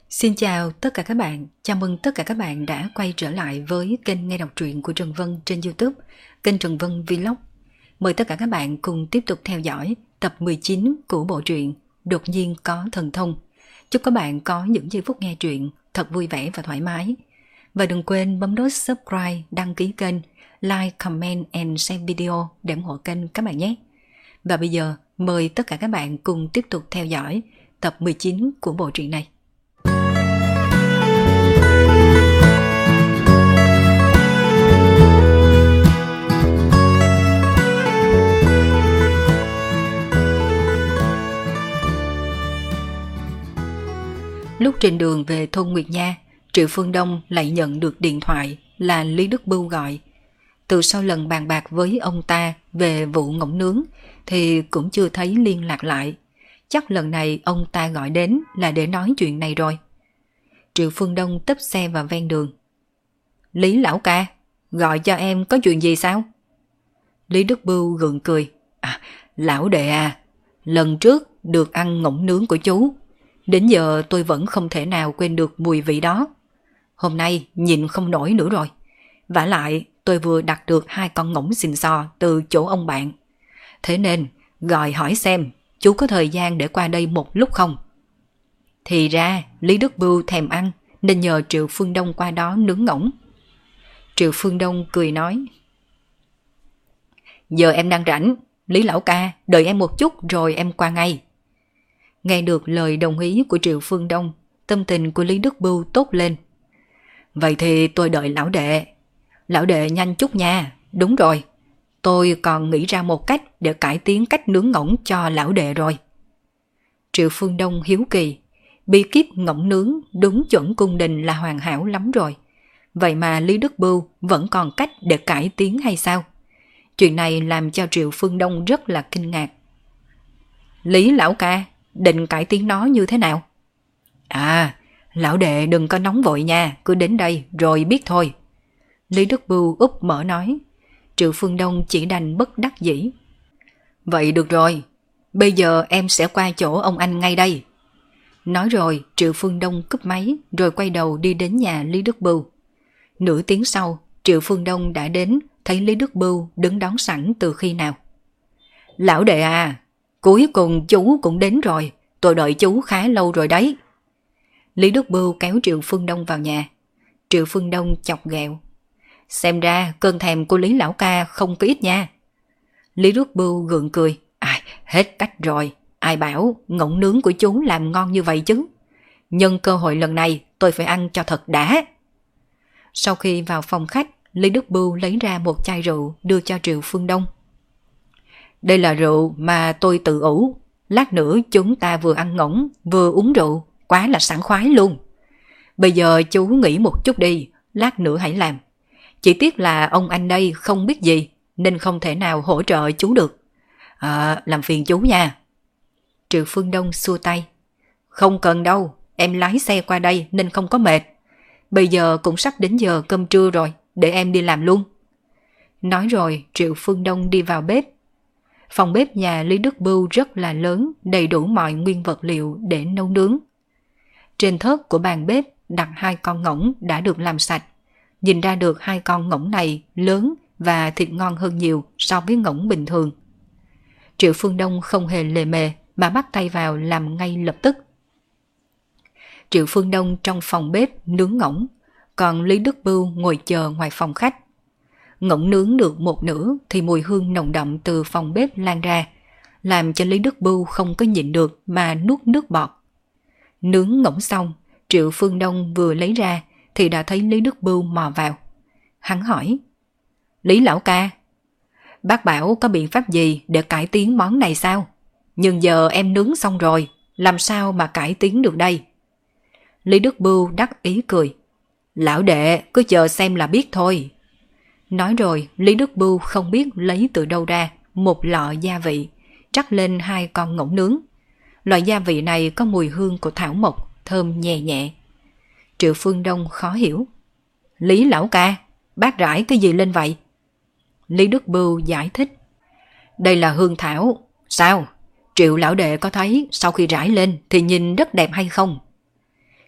Xin chào tất cả các bạn, chào mừng tất cả các bạn đã quay trở lại với kênh nghe đọc truyện của Trần Vân trên YouTube, kênh Trần Vân Vlog. Mời tất cả các bạn cùng tiếp tục theo dõi tập 19 của bộ truyện Đột nhiên có thần thông. Chúc các bạn có những giây phút nghe truyện thật vui vẻ và thoải mái. Và đừng quên bấm nút subscribe, đăng ký kênh, like, comment and share video để ủng hộ kênh các bạn nhé. Và bây giờ mời tất cả các bạn cùng tiếp tục theo dõi tập 19 của bộ truyện này. Lúc trên đường về thôn Nguyệt Nha, Triệu Phương Đông lại nhận được điện thoại là Lý Đức Bưu gọi. Từ sau lần bàn bạc với ông ta về vụ ngỗng nướng thì cũng chưa thấy liên lạc lại. Chắc lần này ông ta gọi đến là để nói chuyện này rồi. Triệu Phương Đông tấp xe vào ven đường. Lý lão ca, gọi cho em có chuyện gì sao? Lý Đức Bưu gượng cười. Lão đệ à, lần trước được ăn ngỗng nướng của chú. Đến giờ tôi vẫn không thể nào quên được mùi vị đó. Hôm nay nhìn không nổi nữa rồi. Vả lại tôi vừa đặt được 2 con ngỗng xìn xò từ chỗ ông bạn. Thế nên gọi hỏi xem chú có thời gian để qua đây một lúc không? Thì ra Lý Đức Bưu thèm ăn nên nhờ Triệu Phương Đông qua đó nướng ngỗng. Triệu Phương Đông cười nói. Giờ em đang rảnh, Lý lão ca đợi em một chút rồi em qua ngay. Nghe được lời đồng ý của Triệu Phương Đông, tâm tình của Lý Đức Bưu tốt lên. Vậy thì tôi đợi lão đệ. Lão đệ nhanh chút nha. Đúng rồi, tôi còn nghĩ ra một cách để cải tiến cách nướng ngỗng cho lão đệ rồi. Triệu Phương Đông hiếu kỳ. Bí kíp ngỗng nướng đúng chuẩn cung đình là hoàn hảo lắm rồi. Vậy mà Lý Đức Bưu vẫn còn cách để cải tiến hay sao? Chuyện này làm cho Triệu Phương Đông rất là kinh ngạc. Lý lão ca, định cải tiến nó như thế nào? Lão đệ đừng có nóng vội nha, cứ đến đây rồi biết thôi. Lý Đức Bưu úp mở nói. Triệu Phương Đông chỉ đành bất đắc dĩ. Vậy được rồi, bây giờ em sẽ qua chỗ ông anh ngay đây. Nói rồi Triệu Phương Đông cúp máy rồi quay đầu đi đến nhà Lý Đức Bưu. Nửa tiếng sau, Triệu Phương Đông đã đến, thấy Lý Đức Bưu đứng đón sẵn từ khi nào. Lão đệ à, cuối cùng chú cũng đến rồi, tôi đợi chú khá lâu rồi đấy. Lý Đức Bưu kéo Triệu Phương Đông vào nhà. Triệu Phương Đông chọc ghẹo. Xem ra cơn thèm của Lý lão ca không có ít nha. Lý Đức Bưu gượng cười. Hết cách rồi, ai bảo ngỗng nướng của chú làm ngon như vậy chứ. Nhân cơ hội lần này tôi phải ăn cho thật đã. Sau khi vào phòng khách, Lý Đức Bưu lấy ra một chai rượu đưa cho Triệu Phương Đông. Đây là rượu mà tôi tự ủ. Lát nữa chúng ta vừa ăn ngỗng vừa uống rượu, quá là sảng khoái luôn. Bây giờ chú nghỉ một chút đi, lát nữa hãy làm. Chỉ tiếc là ông anh đây không biết gì nên không thể nào hỗ trợ chú được. Làm phiền chú nha. Triệu Phương Đông xua tay. Không cần đâu, em lái xe qua đây nên không có mệt. Bây giờ cũng sắp đến giờ cơm trưa rồi, để em đi làm luôn. Nói rồi Triệu Phương Đông đi vào bếp. Phòng bếp nhà Lý Đức Bưu rất là lớn, đầy đủ mọi nguyên vật liệu để nấu nướng. Trên thớt của bàn bếp đặt 2 con ngỗng đã được làm sạch. Nhìn ra được 2 con ngỗng này lớn và thịt ngon hơn nhiều so với ngỗng bình thường. Triệu Phương Đông không hề lề mề mà bắt tay vào làm ngay lập tức. Triệu Phương Đông trong phòng bếp nướng ngỗng, còn Lý Đức Bưu ngồi chờ ngoài phòng khách. Ngỗng nướng được một nửa thì mùi hương nồng đậm từ phòng bếp lan ra, làm cho Lý Đức Bưu không có nhịn được mà nuốt nước bọt. Nướng ngỗng xong, Triệu Phương Đông vừa lấy ra thì đã thấy Lý Đức Bưu mò vào. Hắn hỏi. Lý lão ca, bác bảo có biện pháp gì để cải tiến món này sao? Nhưng giờ em nướng xong rồi, làm sao mà cải tiến được đây? Lý Đức Bưu đắc ý cười. Lão đệ cứ chờ xem là biết thôi. Nói rồi Lý Đức Bưu không biết lấy từ đâu ra một lọ gia vị, rắc lên 2 con ngỗng nướng. Loại gia vị này có mùi hương của thảo mộc, thơm nhẹ nhẹ. Triệu Phương Đông khó hiểu. Lý lão ca, bác rải cái gì lên vậy? Lý Đức Bưu giải thích. Đây là hương thảo. Sao? Triệu lão đệ có thấy sau khi rải lên thì nhìn rất đẹp hay không?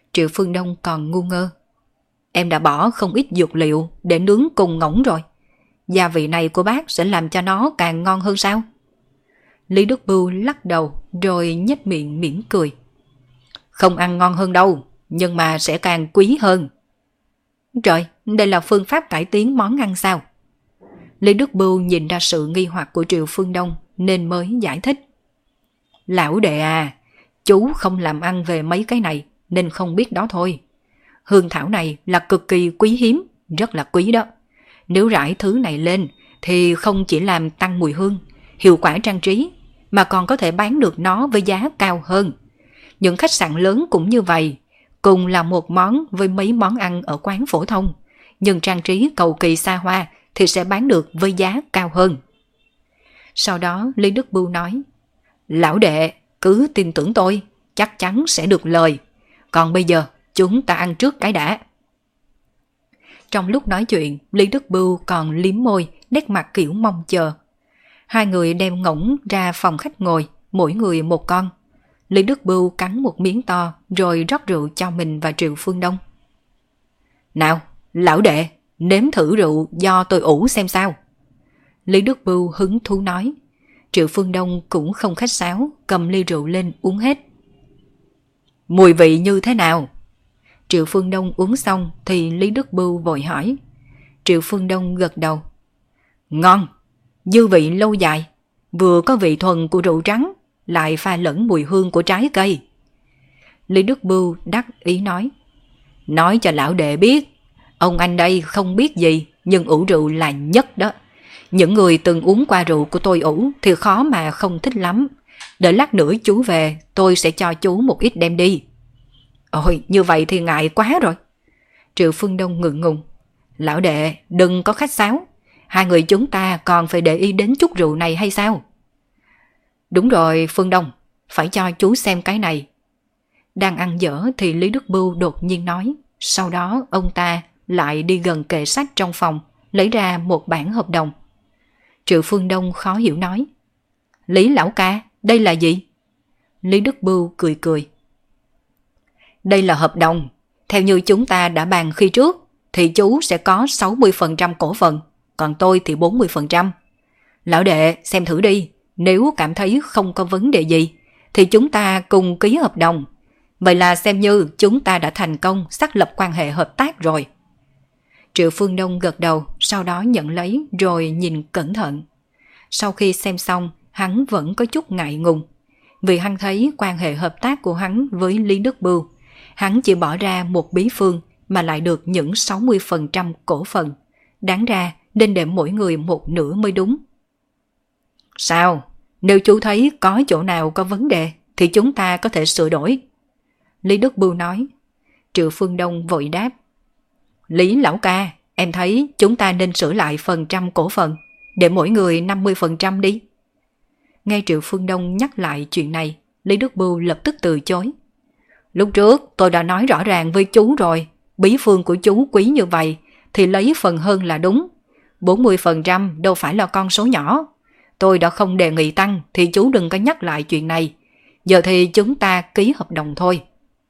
Triệu Phương Đông còn ngu ngơ. Em đã bỏ không ít dược liệu để nướng cùng ngỗng rồi. Gia vị này của bác sẽ làm cho nó càng ngon hơn sao? Lý Đức Bưu lắc đầu rồi nhếch miệng mỉm cười. Không ăn ngon hơn đâu, nhưng mà sẽ càng quý hơn. Trời, đây là phương pháp cải tiến món ăn sao? Lý Đức Bưu nhìn ra sự nghi hoặc của Triệu Phương Đông nên mới giải thích. Lão đệ à, chú không làm ăn về mấy cái này nên không biết đó thôi. Hương thảo này là cực kỳ quý hiếm, rất là quý đó. Nếu rải thứ này lên thì không chỉ làm tăng mùi hương, hiệu quả trang trí, mà còn có thể bán được nó với giá cao hơn. Những khách sạn lớn cũng như vậy, cùng là một món với mấy món ăn ở quán phổ thông, nhưng trang trí cầu kỳ xa hoa thì sẽ bán được với giá cao hơn. Sau đó Lý Đức Bưu nói, lão đệ cứ tin tưởng tôi, chắc chắn sẽ được lời. Còn bây giờ chúng ta ăn trước cái đã. Trong lúc nói chuyện, Lý Đức Bưu còn liếm môi, nét mặt kiểu mong chờ. Hai người đem ngỗng ra phòng khách ngồi, mỗi người một con. Lý Đức Bưu cắn một miếng to rồi rót rượu cho mình và Triệu Phương Đông. Nào, lão đệ, nếm thử rượu do tôi ủ xem sao. Lý Đức Bưu hứng thú nói. Triệu Phương Đông cũng không khách sáo, cầm ly rượu lên uống hết. Mùi vị như thế nào? Triệu Phương Đông uống xong thì Lý Đức Bưu vội hỏi. Triệu Phương Đông gật đầu. Ngon, dư vị lâu dài, vừa có vị thuần của rượu trắng, lại pha lẫn mùi hương của trái cây. Lý Đức Bưu đắc ý nói. Nói cho lão đệ biết, ông anh đây không biết gì, nhưng ủ rượu là nhất đó. Những người từng uống qua rượu của tôi ủ thì khó mà không thích lắm. Đợi lát nữa chú về, tôi sẽ cho chú một ít đem đi. Ôi, như vậy thì ngại quá rồi. Triệu Phương Đông ngượng ngùng. Lão đệ, đừng có khách sáo. Hai người chúng ta còn phải để ý đến chút rượu này hay sao? Đúng rồi Phương Đông, phải cho chú xem cái này. Đang ăn dở thì Lý Đức Bưu đột nhiên nói. Sau đó ông ta lại đi gần kệ sách trong phòng, lấy ra một bản hợp đồng. Triệu Phương Đông khó hiểu nói. Lý lão ca, đây là gì? Lý Đức Bưu cười cười. Đây là hợp đồng. Theo như chúng ta đã bàn khi trước, thì chú sẽ có 60% cổ phần, còn tôi thì 40%. Lão đệ xem thử đi, nếu cảm thấy không có vấn đề gì, thì chúng ta cùng ký hợp đồng. Vậy là xem như chúng ta đã thành công xác lập quan hệ hợp tác rồi. Triệu Phương Đông gật đầu, sau đó nhận lấy rồi nhìn cẩn thận. Sau khi xem xong, hắn vẫn có chút ngại ngùng. Vì hắn thấy quan hệ hợp tác của hắn với Lý Đức Bưu, hắn chỉ bỏ ra một bí phương mà lại được những 60% cổ phần. Đáng ra nên để mỗi người một nửa mới đúng. Sao? Nếu chú thấy có chỗ nào có vấn đề thì chúng ta có thể sửa đổi. Lý Đức Bưu nói. Triệu Phương Đông vội đáp. Lý lão ca, em thấy chúng ta nên sửa lại phần trăm cổ phần, để mỗi người 50% đi. Nghe Triệu Phương Đông nhắc lại chuyện này, Lý Đức Bưu lập tức từ chối. Lúc trước tôi đã nói rõ ràng với chú rồi, bí phương của chú quý như vậy thì lấy phần hơn là đúng. 40% đâu phải là con số nhỏ. Tôi đã không đề nghị tăng thì chú đừng có nhắc lại chuyện này. Giờ thì chúng ta ký hợp đồng thôi.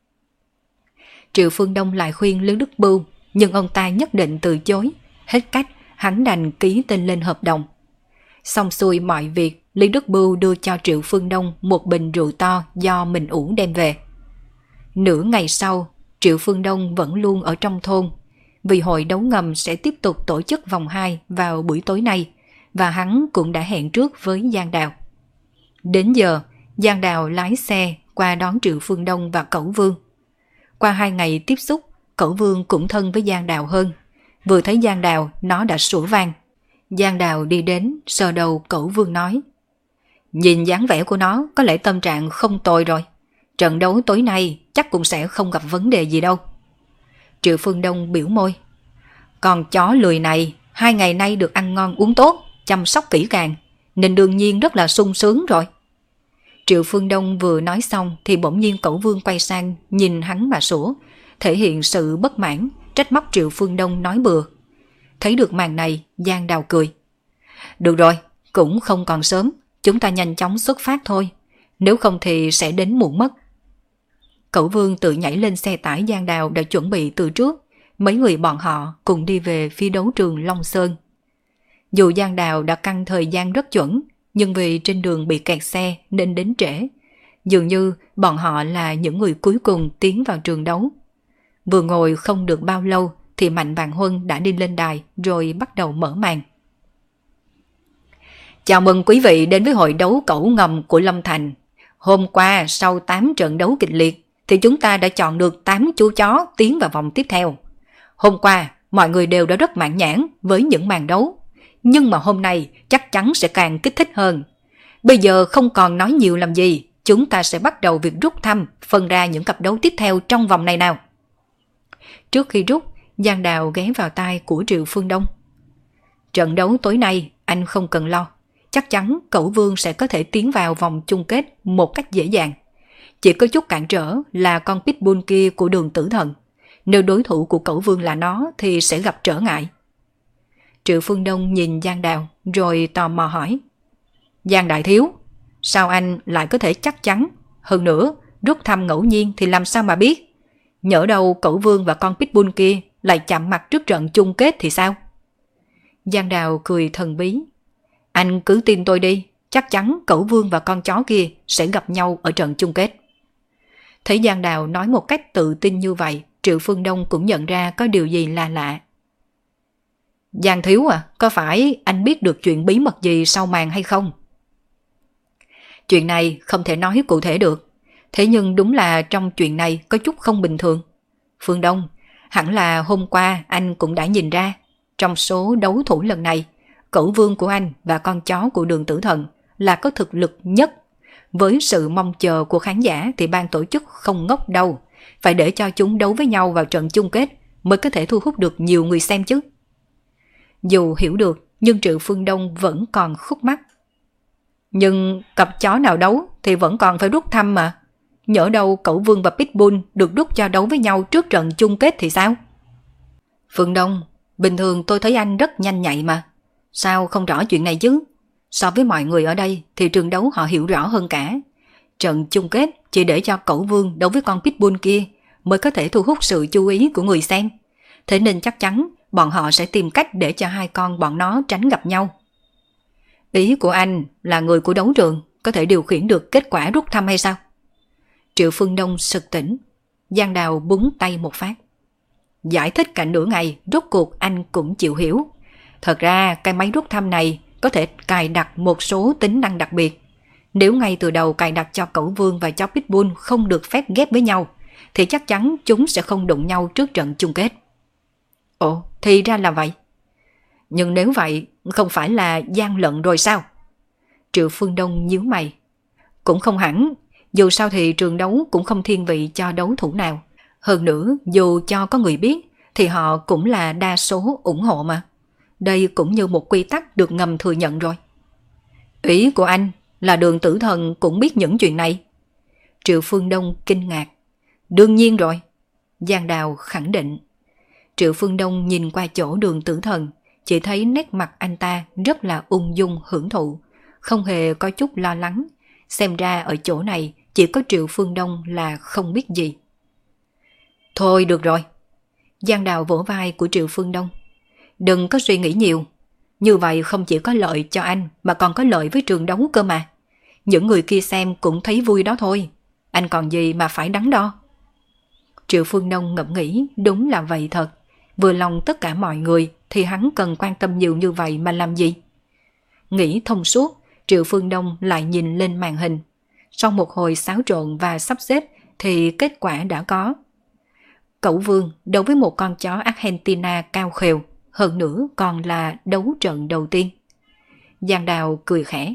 Triệu Phương Đông lại khuyên Lý Đức Bưu, nhưng ông ta nhất định từ chối. Hết cách, hắn đành ký tên lên hợp đồng. Xong xuôi mọi việc, Lý Đức Bưu đưa cho Triệu Phương Đông một bình rượu to do mình ủ đem về. Nửa ngày sau, Triệu Phương Đông vẫn luôn ở trong thôn, vì hội đấu ngầm sẽ tiếp tục tổ chức vòng 2 vào buổi tối nay, và hắn cũng đã hẹn trước với Giang Đào. Đến giờ, Giang Đào lái xe qua đón Triệu Phương Đông và Cẩu Vương. Qua 2 ngày tiếp xúc, Cẩu Vương cũng thân với Giang Đào hơn. Vừa thấy Giang Đào, nó đã sủa vang. Giang Đào đi đến, sờ đầu Cẩu Vương nói. Nhìn dáng vẻ của nó, có lẽ tâm trạng không tồi rồi. Trận đấu tối nay chắc cũng sẽ không gặp vấn đề gì đâu. Triệu Phương Đông biểu môi. Con chó lười này, 2 ngày nay được ăn ngon uống tốt, chăm sóc kỹ càng, nên đương nhiên rất là sung sướng rồi. Triệu Phương Đông vừa nói xong thì bỗng nhiên Cẩu Vương quay sang nhìn hắn mà sủa, thể hiện sự bất mãn, trách móc Triệu Phương Đông nói bừa. Thấy được màn này, Giang Đào cười. Được rồi, cũng không còn sớm, chúng ta nhanh chóng xuất phát thôi, nếu không thì sẽ đến muộn mất. Cẩu Vương tự nhảy lên xe tải Giang Đào đã chuẩn bị từ trước. Mấy người bọn họ cùng đi về phía đấu trường Long Sơn. Dù Giang Đào đã căn thời gian rất chuẩn, nhưng vì trên đường bị kẹt xe nên đến trễ. Dường như bọn họ là những người cuối cùng tiến vào trường đấu. Vừa ngồi không được bao lâu thì Mạnh Vạn Huân đã đi lên đài rồi bắt đầu mở màn. Chào mừng quý vị đến với hội đấu cẩu ngầm của Lâm Thành. Hôm qua sau 8 trận đấu kịch liệt thì chúng ta đã chọn được 8 chú chó tiến vào vòng tiếp theo. Hôm qua mọi người đều đã rất mãn nhãn với những màn đấu, nhưng mà hôm nay chắc chắn sẽ càng kích thích hơn. Bây giờ không còn nói nhiều làm gì, chúng ta sẽ bắt đầu việc rút thăm, phân ra những cặp đấu tiếp theo trong vòng này nào. Trước khi rút, Giang Đào ghé vào tai của Triệu Phương Đông. Trận đấu tối nay anh không cần lo, chắc chắn Cẩu Vương sẽ có thể tiến vào vòng chung kết một cách dễ dàng. Chỉ có chút cản trở là con pitbull kia của Đường Tử Thần. Nếu đối thủ của Cẩu Vương là nó thì sẽ gặp trở ngại. Triệu Phương Đông nhìn Giang Đào rồi tò mò hỏi. Giang đại thiếu, sao anh lại có thể chắc chắn? Hơn nữa, rút thăm ngẫu nhiên thì làm sao mà biết? Nhỡ đâu Cẩu Vương và con pitbull kia lại chạm mặt trước trận chung kết thì sao? Giang Đào cười thần bí. Anh cứ tin tôi đi, chắc chắn Cẩu Vương và con chó kia sẽ gặp nhau ở trận chung kết. Thấy Giang Đào nói một cách tự tin như vậy, Triệu Phương Đông cũng nhận ra có điều gì là lạ. Giang thiếu à, có phải anh biết được chuyện bí mật gì sau màn hay không? Chuyện này không thể nói cụ thể được, thế nhưng đúng là trong chuyện này có chút không bình thường. Phương Đông, hẳn là hôm qua anh cũng đã nhìn ra, trong số đấu thủ lần này, Cẩu Vương của anh và con chó của Đường Tử Thần là có thực lực nhất. Với sự mong chờ của khán giả thì ban tổ chức không ngốc đâu, phải để cho chúng đấu với nhau vào trận chung kết mới có thể thu hút được nhiều người xem chứ. Dù hiểu được, nhưng Triệu Phương Đông vẫn còn khúc mắc. Nhưng cặp chó nào đấu thì vẫn còn phải rút thăm mà. Nhỡ đâu Cẩu Vương và Pitbull được rút cho đấu với nhau trước trận chung kết thì sao? Phương Đông, bình thường tôi thấy anh rất nhanh nhạy mà. Sao không rõ chuyện này chứ? So với mọi người ở đây thì trường đấu họ hiểu rõ hơn cả. Trận chung kết chỉ để cho Cẩu Vương đấu với con Pitbull kia mới có thể thu hút sự chú ý của người xem. Thế nên chắc chắn bọn họ sẽ tìm cách để cho hai con bọn nó tránh gặp nhau. Ý của anh là người của đấu trường có thể điều khiển được kết quả rút thăm hay sao? Triệu Phương Đông sực tỉnh. Giang Đào búng tay một phát. Giải thích cả nửa ngày, rốt cuộc anh cũng chịu hiểu. Thật ra cái máy rút thăm này có thể cài đặt một số tính năng đặc biệt. Nếu ngay từ đầu cài đặt cho Cẩu Vương và chó Pitbull không được phép ghép với nhau, thì chắc chắn chúng sẽ không đụng nhau trước trận chung kết. Ồ, thì ra là vậy. Nhưng nếu vậy, không phải là gian lận rồi sao? Triệu Phương Đông nhíu mày. Cũng không hẳn, dù sao thì trường đấu cũng không thiên vị cho đấu thủ nào. Hơn nữa, dù cho có người biết, thì họ cũng là đa số ủng hộ mà. Đây cũng như một quy tắc được ngầm thừa nhận rồi. Ý của anh là Đường Tử Thần cũng biết những chuyện này? Triệu Phương Đông kinh ngạc. Đương nhiên rồi. Giang Đào khẳng định. Triệu Phương Đông nhìn qua chỗ Đường Tử Thần, chỉ thấy nét mặt anh ta rất là ung dung hưởng thụ, không hề có chút lo lắng. Xem ra ở chỗ này chỉ có Triệu Phương Đông là không biết gì. Thôi được rồi. Giang Đào vỗ vai của Triệu Phương Đông. Đừng có suy nghĩ nhiều. Như vậy không chỉ có lợi cho anh mà còn có lợi với trường đấu cơ mà. Những người kia xem cũng thấy vui đó thôi. Anh còn gì mà phải đắn đo. Triệu Phương Đông ngẫm nghĩ, đúng là vậy thật. Vừa lòng tất cả mọi người thì hắn cần quan tâm nhiều như vậy mà làm gì? Nghĩ thông suốt, Triệu Phương Đông lại nhìn lên màn hình. Sau một hồi xáo trộn và sắp xếp thì kết quả đã có. Cẩu Vương đấu với một con chó Argentina cao khều, hơn nữa còn là đấu trận đầu tiên. Giang Đào cười khẽ.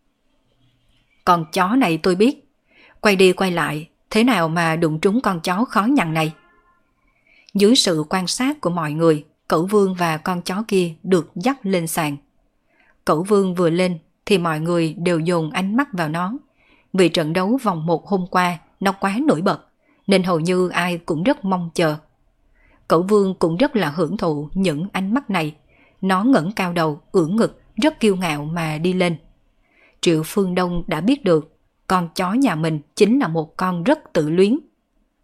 Con chó này tôi biết. Quay đi quay lại, thế nào mà đụng trúng con chó khó nhằn này? Dưới sự quan sát của mọi người, Cẩu Vương và con chó kia được dắt lên sàn. Cẩu Vương vừa lên thì mọi người đều dồn ánh mắt vào nó. Vì trận đấu vòng 1 hôm qua nó quá nổi bật, nên hầu như ai cũng rất mong chờ. Cẩu Vương cũng rất là hưởng thụ những ánh mắt này. Nó ngẩng cao đầu, ưỡn ngực, rất kiêu ngạo mà đi lên. Triệu Phương Đông đã biết được con chó nhà mình chính là một con rất tự luyến.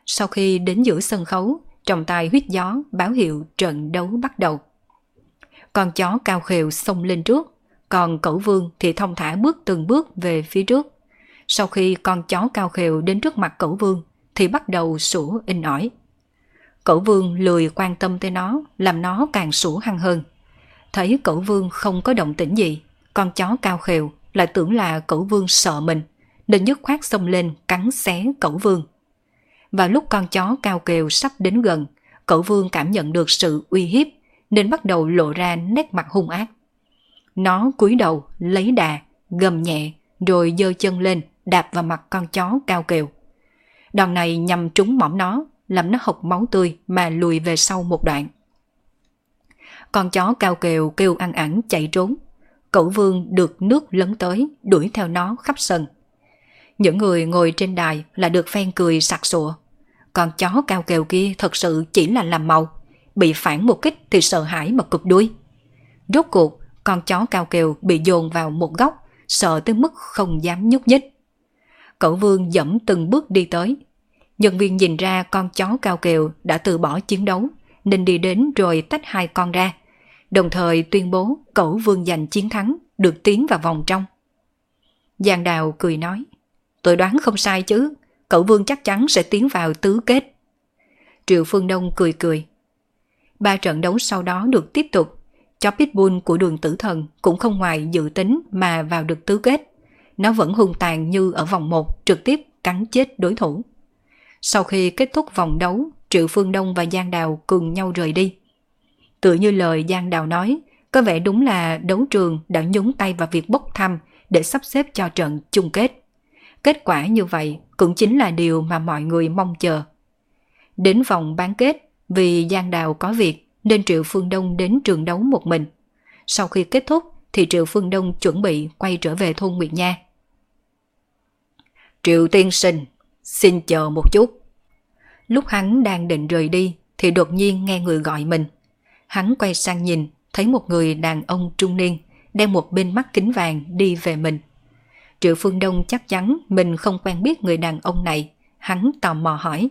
Sau khi đến giữa sân khấu, trọng tài huýt gió báo hiệu trận đấu bắt đầu. Con chó Cao Khều xông lên trước, còn Cẩu Vương thì thong thả bước từng bước về phía trước. Sau khi con chó Cao Khều đến trước mặt Cẩu Vương thì bắt đầu sủa inh ỏi. Cẩu Vương lười quan tâm tới nó, làm nó càng sủa hăng hơn. Thấy Cẩu Vương không có động tĩnh gì, con chó Cao Khều lại tưởng là Cẩu Vương sợ mình, nên dứt khoát xông lên cắn xé Cẩu Vương. Vào lúc con chó Cao Khều sắp đến gần, Cẩu Vương cảm nhận được sự uy hiếp nên bắt đầu lộ ra nét mặt hung ác. Nó cúi đầu lấy đà, gầm nhẹ rồi giơ chân lên đạp vào mặt con chó Cao Khều. Đòn này nhằm trúng mõm nó, làm nó hộc máu tươi mà lùi về sau một đoạn. Con chó Cao Khều kêu ăn ẳng chạy trốn. Cẩu Vương được nước lấn tới, đuổi theo nó khắp sân. Những người ngồi trên đài là được phen cười sặc sụa. Con chó Cao Khều kia thật sự chỉ là làm màu, bị phản một kích thì sợ hãi mà cụp đuôi. Rốt cuộc, con chó Cao Khều bị dồn vào một góc, sợ tới mức không dám nhúc nhích. Cẩu Vương dẫm từng bước đi tới. Nhân viên nhìn ra con chó Cao Khều đã từ bỏ chiến đấu, nên đi đến rồi tách hai con ra, đồng thời tuyên bố Cẩu Vương giành chiến thắng, được tiến vào vòng trong. Giang Đào cười nói, tôi đoán không sai chứ, Cẩu Vương chắc chắn sẽ tiến vào tứ kết. Triệu Phương Đông cười cười. 3 trận đấu sau đó được tiếp tục. Chó Pitbull của Đường Tử Thần cũng không ngoài dự tính mà vào được tứ kết. Nó vẫn hung tàn như ở vòng 1, trực tiếp cắn chết đối thủ. Sau khi kết thúc vòng đấu, Triệu Phương Đông và Giang Đào cùng nhau rời đi. Tự như lời Giang Đào nói, có vẻ đúng là đấu trường đã nhúng tay vào việc bốc thăm để sắp xếp cho trận chung kết. Kết quả như vậy cũng chính là điều mà mọi người mong chờ. Đến vòng bán kết, vì Giang Đào có việc nên Triệu Phương Đông đến trường đấu một mình. Sau khi kết thúc thì Triệu Phương Đông chuẩn bị quay trở về thôn Nguyệt Nha. Triệu tiên sinh, xin chờ một chút. Lúc hắn đang định rời đi thì đột nhiên nghe người gọi mình. Hắn quay sang nhìn, thấy một người đàn ông trung niên đeo một bên mắt kính vàng đi về mình. Triệu Phương Đông chắc chắn mình không quen biết người đàn ông này. Hắn tò mò hỏi,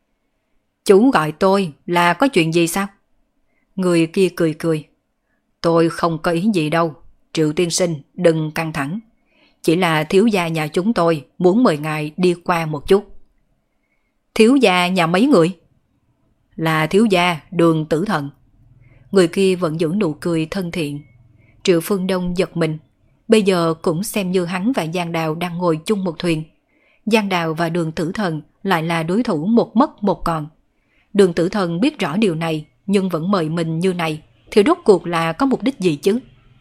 chú gọi tôi là có chuyện gì sao? Người kia cười cười, tôi không có ý gì đâu, Triệu tiên sinh đừng căng thẳng. Chỉ là thiếu gia nhà chúng tôi muốn mời ngài đi qua một chút. Thiếu gia nhà mấy người? Là thiếu gia Đường Tử Thần. Người kia vẫn giữ nụ cười thân thiện. Triệu Phương Đông giật mình. Bây giờ cũng xem như hắn và Giang Đào đang ngồi chung một thuyền. Giang Đào và Đường Tử Thần lại là đối thủ một mất một còn. Đường Tử Thần biết rõ điều này nhưng vẫn mời mình như này thì rốt cuộc là có mục đích gì chứ?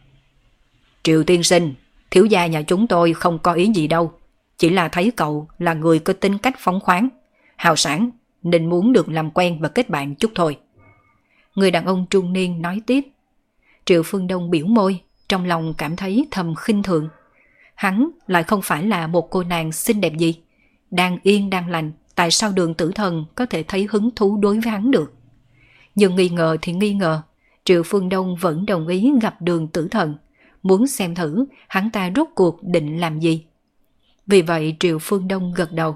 Triệu tiên sinh, thiếu gia nhà chúng tôi không có ý gì đâu. Chỉ là thấy cậu là người có tính cách phóng khoáng, hào sảng nên muốn được làm quen và kết bạn chút thôi. Người đàn ông trung niên nói tiếp. Triệu Phương Đông biểu môi, trong lòng cảm thấy thầm khinh thường. Hắn lại không phải là một cô nàng xinh đẹp gì. Đang yên đang lành, tại sao Đường Tử Thần có thể thấy hứng thú đối với hắn được? Nhưng nghi ngờ thì nghi ngờ, Triệu Phương Đông vẫn đồng ý gặp Đường Tử Thần, muốn xem thử hắn ta rốt cuộc định làm gì. Vì vậy Triệu Phương Đông gật đầu.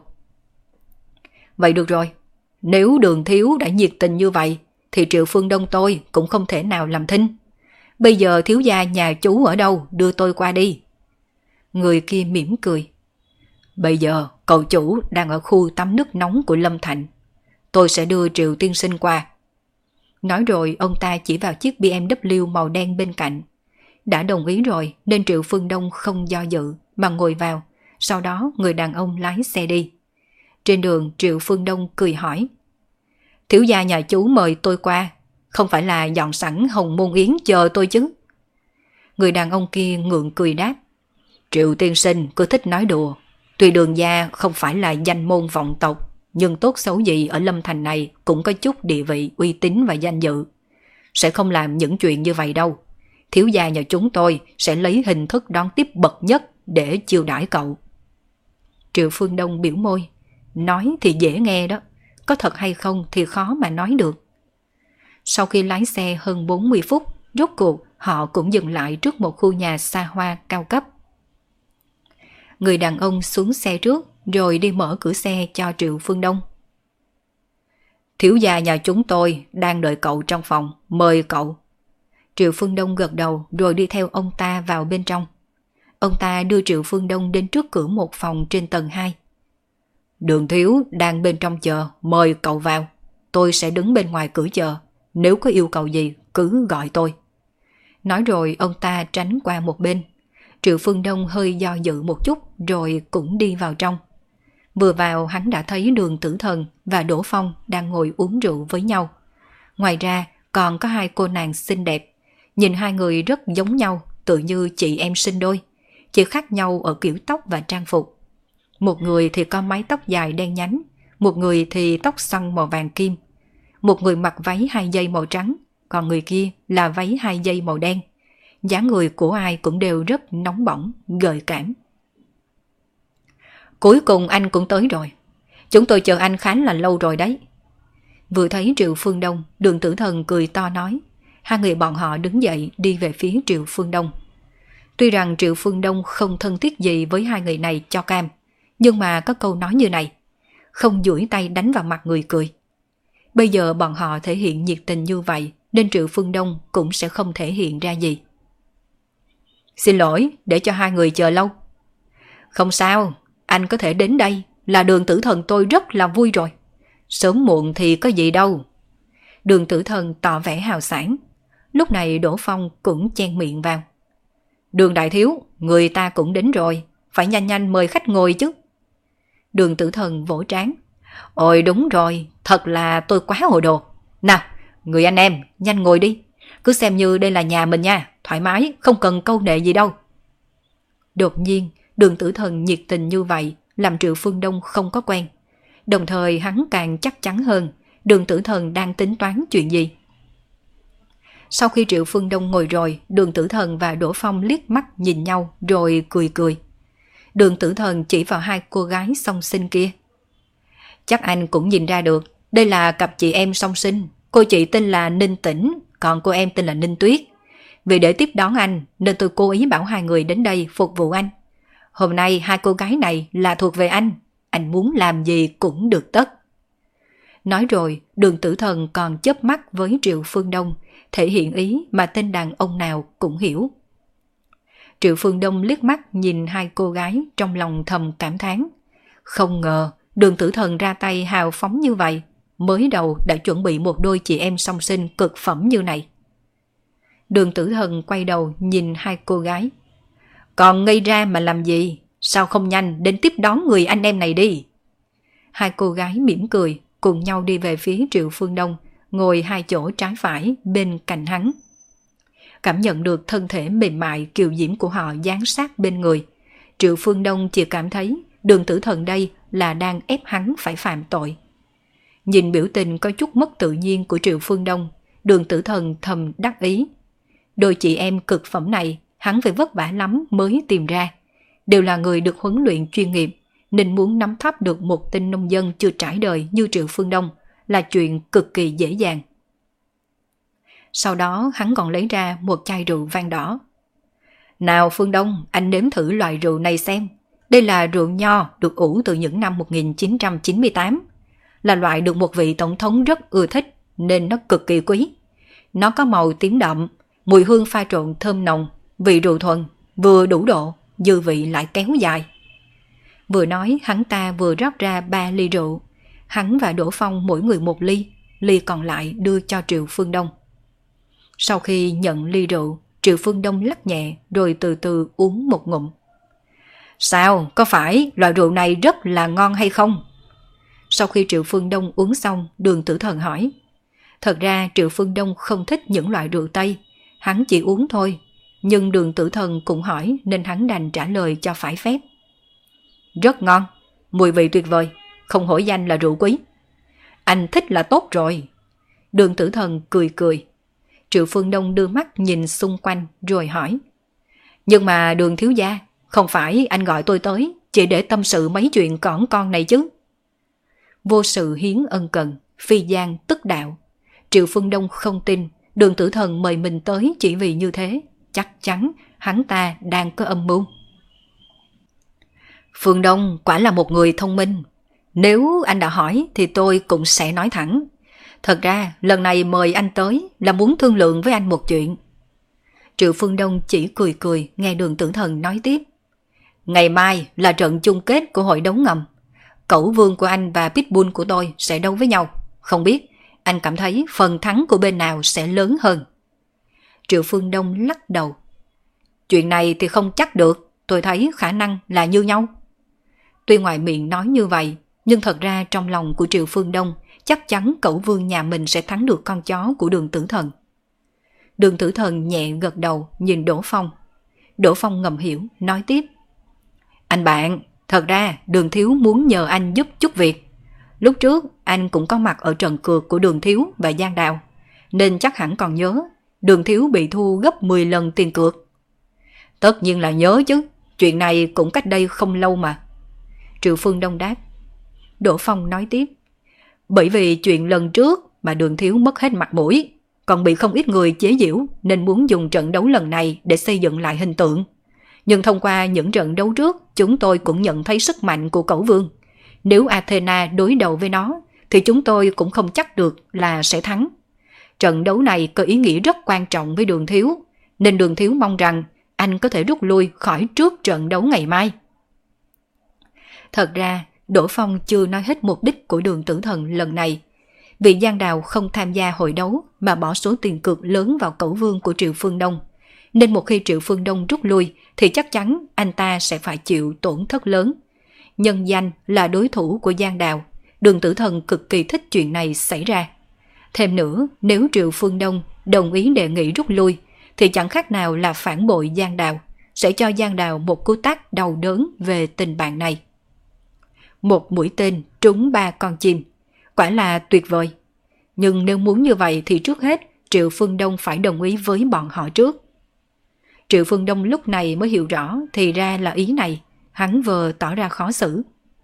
Vậy được rồi, nếu Đường thiếu đã nhiệt tình như vậy thì Triệu Phương Đông tôi cũng không thể nào làm thinh. Bây giờ thiếu gia nhà chú ở đâu, đưa tôi qua đi. Người kia mỉm cười. Bây giờ cậu chủ đang ở khu tắm nước nóng của Lâm Thành. Tôi sẽ đưa Triệu tiên sinh qua. Nói rồi ông ta chỉ vào chiếc BMW màu đen bên cạnh. Đã đồng ý rồi nên Triệu Phương Đông không do dự mà ngồi vào. Sau đó người đàn ông lái xe đi. Trên đường Triệu Phương Đông cười hỏi. Thiếu gia nhà chú mời tôi qua, không phải là dọn sẵn hồng môn yến chờ tôi chứ? Người đàn ông kia ngượng cười đáp. Triệu tiên sinh cứ thích nói đùa. Tuy Đường gia không phải là danh môn vọng tộc, nhưng tốt xấu gì ở Lâm Thành này cũng có chút địa vị, uy tín và danh dự. Sẽ không làm những chuyện như vậy đâu. Thiếu gia nhà chúng tôi sẽ lấy hình thức đón tiếp bậc nhất để chiêu đãi cậu. Triệu Phương Đông biểu môi. Nói thì dễ nghe đó, có thật hay không thì khó mà nói được. Sau khi lái xe hơn 40 phút, rốt cuộc họ cũng dừng lại trước một khu nhà xa hoa cao cấp. Người đàn ông xuống xe trước rồi đi mở cửa xe cho Triệu Phương Đông. Thiếu gia nhà chúng tôi đang đợi cậu trong phòng, mời cậu. Triệu Phương Đông gật đầu rồi đi theo ông ta vào bên trong. Ông ta đưa Triệu Phương Đông đến trước cửa một phòng trên tầng 2. Đường thiếu đang bên trong chờ, mời cậu vào. Tôi sẽ đứng bên ngoài cửa chờ, nếu có yêu cầu gì cứ gọi tôi. Nói rồi ông ta tránh qua một bên. Triệu Phương Đông hơi do dự một chút rồi cũng đi vào trong. Vừa vào hắn đã thấy Đường Tử Thần và Đỗ Phong đang ngồi uống rượu với nhau. Ngoài ra còn có hai cô nàng xinh đẹp. Nhìn hai người rất giống nhau, tự như chị em sinh đôi. Chỉ khác nhau ở kiểu tóc và trang phục. Một người thì có mái tóc dài đen nhánh, một người thì tóc xoăn màu vàng kim. Một người mặc váy 2 dây màu trắng, còn người kia là váy 2 dây màu đen. Dáng người của ai cũng đều rất nóng bỏng, gợi cảm. Cuối cùng anh cũng tới rồi. Chúng tôi chờ anh khá là lâu rồi đấy. Vừa thấy Triệu Phương Đông, Đường Tử Thần cười to nói. Hai người bọn họ đứng dậy đi về phía Triệu Phương Đông. Tuy rằng Triệu Phương Đông không thân thiết gì với hai người này cho cam, nhưng mà có câu nói như này, không duỗi tay đánh vào mặt người cười. Bây giờ bọn họ thể hiện nhiệt tình như vậy, nên Triệu Phương Đông cũng sẽ không thể hiện ra gì. Xin lỗi, để cho hai người chờ lâu. Không sao, anh có thể đến đây, là Đường Tử Thần tôi rất là vui rồi. Sớm muộn thì có gì đâu. Đường Tử Thần tỏ vẻ hào sảng. Lúc này Đỗ Phong cũng chen miệng vào. Đường đại thiếu, người ta cũng đến rồi, phải nhanh nhanh mời khách ngồi chứ. Đường Tử Thần vỗ trán. Ôi đúng rồi, thật là tôi quá hồ đồ. Nào, người anh em, nhanh ngồi đi. Cứ xem như đây là nhà mình nha, thoải mái, không cần câu nệ gì đâu. Đột nhiên, Đường Tử Thần nhiệt tình như vậy, làm Triệu Phương Đông không có quen. Đồng thời hắn càng chắc chắn hơn, Đường Tử Thần đang tính toán chuyện gì. Sau khi Triệu Phương Đông ngồi rồi, Đường Tử Thần và Đỗ Phong liếc mắt nhìn nhau rồi cười cười. Đường Tử Thần chỉ vào hai cô gái song sinh kia. Chắc anh cũng nhìn ra được, đây là cặp chị em song sinh. Cô chị tên là Ninh Tĩnh, còn cô em tên là Ninh Tuyết. Vì để tiếp đón anh, nên tôi cố ý bảo hai người đến đây phục vụ anh. Hôm nay hai cô gái này là thuộc về anh muốn làm gì cũng được tất. Nói rồi, Đường Tử Thần còn chớp mắt với Triệu Phương Đông, thể hiện ý mà tên đàn ông nào cũng hiểu. Triệu Phương Đông liếc mắt nhìn hai cô gái, trong lòng thầm cảm thán. Không ngờ Đường Tử Thần ra tay hào phóng như vậy, mới đầu đã chuẩn bị một đôi chị em song sinh cực phẩm như này. Đường Tử Thần quay đầu nhìn hai cô gái. Còn ngây ra mà làm gì? Sao không nhanh đến tiếp đón người anh em này đi? Hai cô gái mỉm cười, cùng nhau đi về phía Triệu Phương Đông, ngồi hai chỗ trái phải bên cạnh hắn. Cảm nhận được thân thể mềm mại kiều diễm của họ dán sát bên người, Triệu Phương Đông chỉ cảm thấy Đường Tử Thần đây là đang ép hắn phải phạm tội. Nhìn biểu tình có chút mất tự nhiên của Triệu Phương Đông, Đường Tử Thần thầm đắc ý. Đôi chị em cực phẩm này hắn phải vất vả lắm mới tìm ra. Đều là người được huấn luyện chuyên nghiệp, nên muốn nắm thắp được một tên nông dân chưa trải đời như Triệu Phương Đông là chuyện cực kỳ dễ dàng. Sau đó hắn còn lấy ra một chai rượu vang đỏ. Nào Phương Đông, anh nếm thử loại rượu này xem. Đây là rượu nho được ủ từ những năm 1998. Là loại được một vị tổng thống rất ưa thích nên nó cực kỳ quý. Nó có màu tím đậm, mùi hương pha trộn thơm nồng, vị rượu thuần, vừa đủ độ, dư vị lại kéo dài. Vừa nói hắn ta vừa rót ra 3 ly rượu. Hắn và Đỗ Phong mỗi người một ly, ly còn lại đưa cho Triệu Phương Đông. Sau khi nhận ly rượu, Triệu Phương Đông lắc nhẹ rồi từ từ uống một ngụm. Sao, có phải loại rượu này rất là ngon hay không? Sau khi Triệu Phương Đông uống xong, Đường Tử Thần hỏi. Thật ra Triệu Phương Đông không thích những loại rượu Tây, hắn chỉ uống thôi. Nhưng Đường Tử Thần cũng hỏi nên hắn đành trả lời cho phải phép. Rất ngon, mùi vị tuyệt vời, không hổ danh là rượu quý. Anh thích là tốt rồi. Đường Tử Thần cười cười. Triệu Phương Đông đưa mắt nhìn xung quanh rồi hỏi. Nhưng mà Đường thiếu gia, không phải anh gọi tôi tới chỉ để tâm sự mấy chuyện cỏn con này chứ? Vô sự hiến ân cần, phi gian tức đạo. Triệu Phương Đông không tin Đường Tử Thần mời mình tới chỉ vì như thế. Chắc chắn hắn ta đang có âm mưu. Phương Đông quả là một người thông minh. Nếu anh đã hỏi thì tôi cũng sẽ nói thẳng. Thật ra lần này mời anh tới là muốn thương lượng với anh một chuyện. Triệu Phương Đông chỉ cười cười nghe Đường Tử Thần nói tiếp. Ngày mai là trận chung kết của hội đấu ngầm. Cẩu vương của anh và Pitbull của tôi sẽ đấu với nhau. Không biết anh cảm thấy phần thắng của bên nào sẽ lớn hơn? Triệu Phương Đông lắc đầu. Chuyện này thì không chắc được, tôi thấy khả năng là như nhau. Tuy ngoài miệng nói như vậy, nhưng thật ra trong lòng của Triệu Phương Đông chắc chắn Cẩu vương nhà mình sẽ thắng được con chó của Đường Tử Thần. Đường Tử Thần nhẹ gật đầu nhìn Đỗ Phong. Đỗ Phong ngầm hiểu, nói tiếp. Anh bạn, thật ra Đường Thiếu muốn nhờ anh giúp chút việc. Lúc trước anh cũng có mặt ở trận cược của Đường Thiếu và Giang Đào, nên chắc hẳn còn nhớ Đường Thiếu bị thu gấp 10 lần tiền cược. Tất nhiên là nhớ chứ, chuyện này cũng cách đây không lâu mà. Triệu Phương Đông đáp. Đỗ Phong nói tiếp. Bởi vì chuyện lần trước mà Đường Thiếu mất hết mặt mũi, còn bị không ít người chế giễu, nên muốn dùng trận đấu lần này để xây dựng lại hình tượng. Nhưng thông qua những trận đấu trước, chúng tôi cũng nhận thấy sức mạnh của Cẩu Vương. Nếu Athena đối đầu với nó, thì chúng tôi cũng không chắc được là sẽ thắng. Trận đấu này có ý nghĩa rất quan trọng với Đường Thiếu, nên Đường Thiếu mong rằng anh có thể rút lui khỏi trước trận đấu ngày mai. Thật ra, Đỗ Phong chưa nói hết mục đích của Đường Tử Thần lần này. Vì Giang Đào không tham gia hội đấu mà bỏ số tiền cược lớn vào Cẩu Vương của Triệu Phương Đông, nên một khi Triệu Phương Đông rút lui thì chắc chắn anh ta sẽ phải chịu tổn thất lớn. Nhân danh là đối thủ của Giang Đào, Đường Tử Thần cực kỳ thích chuyện này xảy ra. Thêm nữa, nếu Triệu Phương Đông đồng ý đề nghị rút lui thì chẳng khác nào là phản bội Giang Đào, sẽ cho Giang Đào một cú tát đau đớn về tình bạn này. Một mũi tên trúng 3 con chim, quả là tuyệt vời. Nhưng nếu muốn như vậy thì trước hết Triệu Phương Đông phải đồng ý với bọn họ trước. Triệu Phương Đông lúc này mới hiểu rõ thì ra là ý này, hắn vừa tỏ ra khó xử.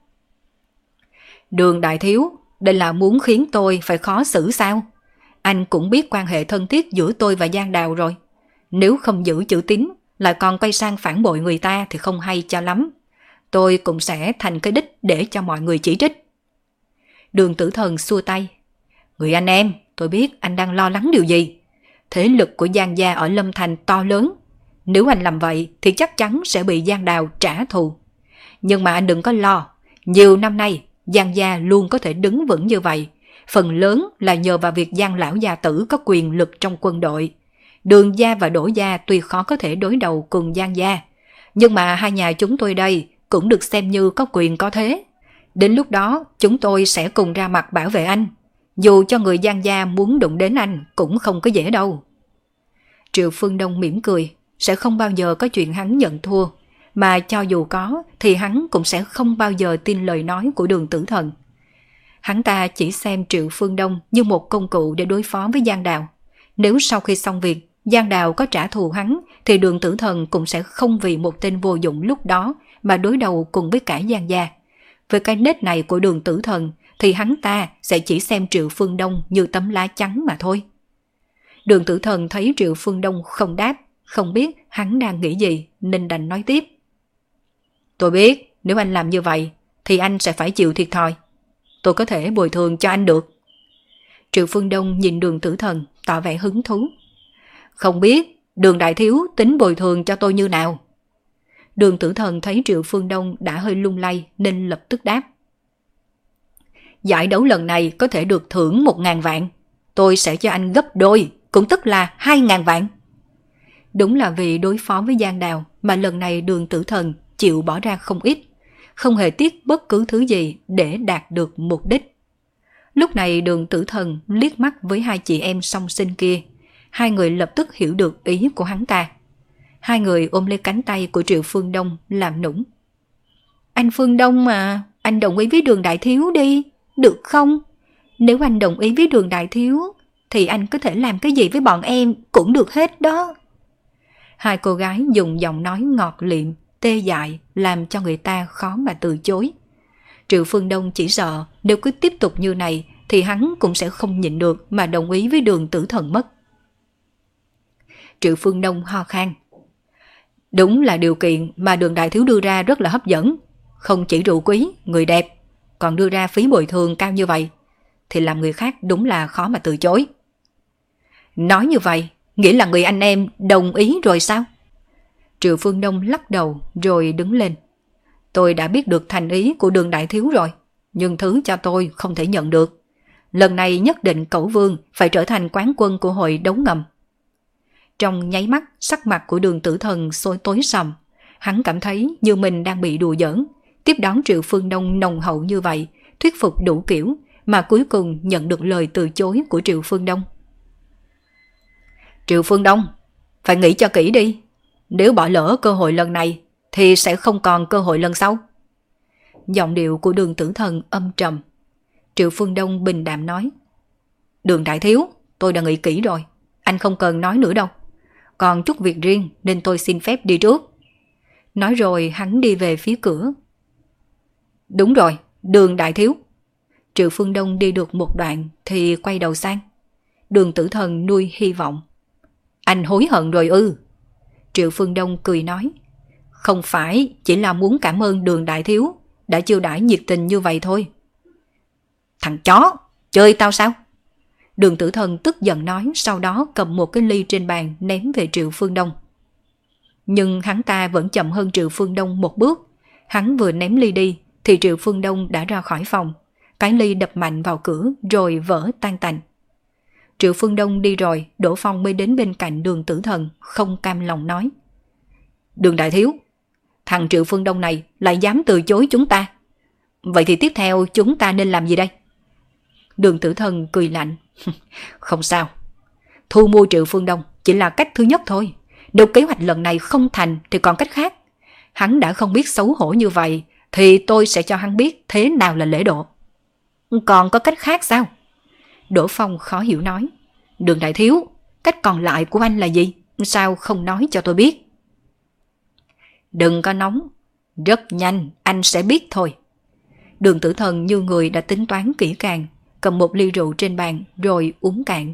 Đường đại thiếu, đây là muốn khiến tôi phải khó xử sao? Anh cũng biết quan hệ thân thiết giữa tôi và Giang Đào rồi. Nếu không giữ chữ tín, lại còn quay sang phản bội người ta thì không hay cho lắm. Tôi cũng sẽ thành cái đích để cho mọi người chỉ trích. Đường Tử Thần xua tay. Người anh em, tôi biết anh đang lo lắng điều gì. Thế lực của Giang gia ở Lâm Thành to lớn. Nếu anh làm vậy thì chắc chắn sẽ bị Giang Đào trả thù. Nhưng mà anh đừng có lo. Nhiều năm nay, Giang gia luôn có thể đứng vững như vậy. Phần lớn là nhờ vào việc Giang lão gia tử có quyền lực trong quân đội. Đường gia và Đỗ gia tuy khó có thể đối đầu cùng Giang gia, nhưng mà hai nhà chúng tôi đây cũng được xem như có quyền có thế. Đến lúc đó chúng tôi sẽ cùng ra mặt bảo vệ anh. Dù cho người Giang gia muốn đụng đến anh cũng không có dễ đâu. Triệu Phương Đông mỉm cười, sẽ không bao giờ có chuyện hắn nhận thua, mà cho dù có thì hắn cũng sẽ không bao giờ tin lời nói của Đường Tử Thần. Hắn ta chỉ xem Triệu Phương Đông như một công cụ để đối phó với Giang Đào. Nếu sau khi xong việc, Giang Đào có trả thù hắn thì Đường Tử Thần cũng sẽ không vì một tên vô dụng lúc đó mà đối đầu cùng với cả Giang gia. Với cái nết này của Đường Tử Thần thì hắn ta sẽ chỉ xem Triệu Phương Đông như tấm lá chắn mà thôi. Đường Tử Thần thấy Triệu Phương Đông không đáp, không biết hắn đang nghĩ gì nên đành nói tiếp. Tôi biết nếu anh làm như vậy thì anh sẽ phải chịu thiệt thòi. Tôi có thể bồi thường cho anh được. Triệu Phương Đông nhìn Đường Tử Thần tỏ vẻ hứng thú. Không biết Đường đại thiếu tính bồi thường cho tôi như nào? Đường Tử Thần thấy Triệu Phương Đông đã hơi lung lay nên lập tức đáp. Giải đấu lần này có thể được thưởng 1.000 vạn. Tôi sẽ cho anh gấp đôi, cũng tức là 2.000 vạn. Đúng là vì đối phó với Giang Đào mà lần này Đường Tử Thần chịu bỏ ra không ít, không hề tiếc bất cứ thứ gì để đạt được mục đích. Lúc này Đường Tử Thần liếc mắt với hai chị em song sinh kia. Hai người lập tức hiểu được ý của hắn ta. Hai người ôm lấy cánh tay của Triệu Phương Đông làm nũng. Anh Phương Đông mà, anh đồng ý với Đường đại thiếu đi, được không? Nếu anh đồng ý với Đường đại thiếu thì anh có thể làm cái gì với bọn em cũng được hết đó. Hai cô gái dùng giọng nói ngọt liệm, tê dại làm cho người ta khó mà từ chối. Triệu Phương Đông chỉ sợ nếu cứ tiếp tục như này thì hắn cũng sẽ không nhịn được mà đồng ý với Đường Tử Thần mất. Triệu Phương Đông ho khan. Đúng là điều kiện mà Đường đại thiếu đưa ra rất là hấp dẫn. Không chỉ rượu quý, người đẹp, còn đưa ra phí bồi thường cao như vậy. thì làm người khác đúng là khó mà từ chối. Nói như vậy, nghĩa là người anh em đồng ý rồi sao? Triệu Phương Đông lắc đầu rồi đứng lên. Tôi đã biết được thành ý của Đường đại thiếu rồi, nhưng thứ cho tôi không thể nhận được. Lần này nhất định Cẩu Vương phải trở thành quán quân của hội đấu ngầm. Trong nháy mắt, sắc mặt của Đường Tử Thần tối sầm. Hắn cảm thấy như mình đang bị đùa giỡn. Tiếp đón Triệu Phương Đông nồng hậu như vậy, thuyết phục đủ kiểu, mà cuối cùng nhận được lời từ chối của Triệu Phương Đông. Triệu Phương Đông, phải nghĩ cho kỹ đi. Nếu bỏ lỡ cơ hội lần này, thì sẽ không còn cơ hội lần sau. Giọng điệu của Đường Tử Thần âm trầm. Triệu Phương Đông bình đạm nói. Đường đại thiếu, tôi đã nghĩ kỹ rồi. Anh không cần nói nữa đâu. Còn chút việc riêng nên tôi xin phép đi trước. Nói rồi hắn đi về phía cửa. Đúng rồi, Đường đại thiếu. Triệu Phương Đông đi được một đoạn thì quay đầu sang. Đường Tử Thần nuôi hy vọng. Anh hối hận rồi ư? Triệu Phương Đông cười nói. Không phải, chỉ là muốn cảm ơn Đường đại thiếu đã chiêu đãi nhiệt tình như vậy thôi. Thằng chó, chơi tao sao? Đường Tử Thần tức giận nói, sau đó cầm một cái ly trên bàn ném về Triệu Phương Đông. Nhưng hắn ta vẫn chậm hơn Triệu Phương Đông một bước. Hắn vừa ném ly đi thì Triệu Phương Đông đã ra khỏi phòng. Cái ly đập mạnh vào cửa rồi vỡ tan tành. Triệu Phương Đông đi rồi, Đỗ Phong mới đến bên cạnh Đường Tử Thần, không cam lòng nói. Đường đại thiếu, thằng Triệu Phương Đông này lại dám từ chối chúng ta. Vậy thì tiếp theo chúng ta nên làm gì đây? Đường Tử Thần cười lạnh. Không sao. Thu mua Triệu Phương Đông chỉ là cách thứ nhất thôi. Nếu kế hoạch lần này không thành thì còn cách khác. Hắn đã không biết xấu hổ như vậy thì tôi sẽ cho hắn biết thế nào là lễ độ. Còn có cách khác sao? Đỗ Phong khó hiểu nói. Đường đại thiếu, cách còn lại của anh là gì? Sao không nói cho tôi biết? Đừng có nóng. Rất nhanh anh sẽ biết thôi. Đường Tử Thần như người đã tính toán kỹ càng, cầm một ly rượu trên bàn rồi uống cạn.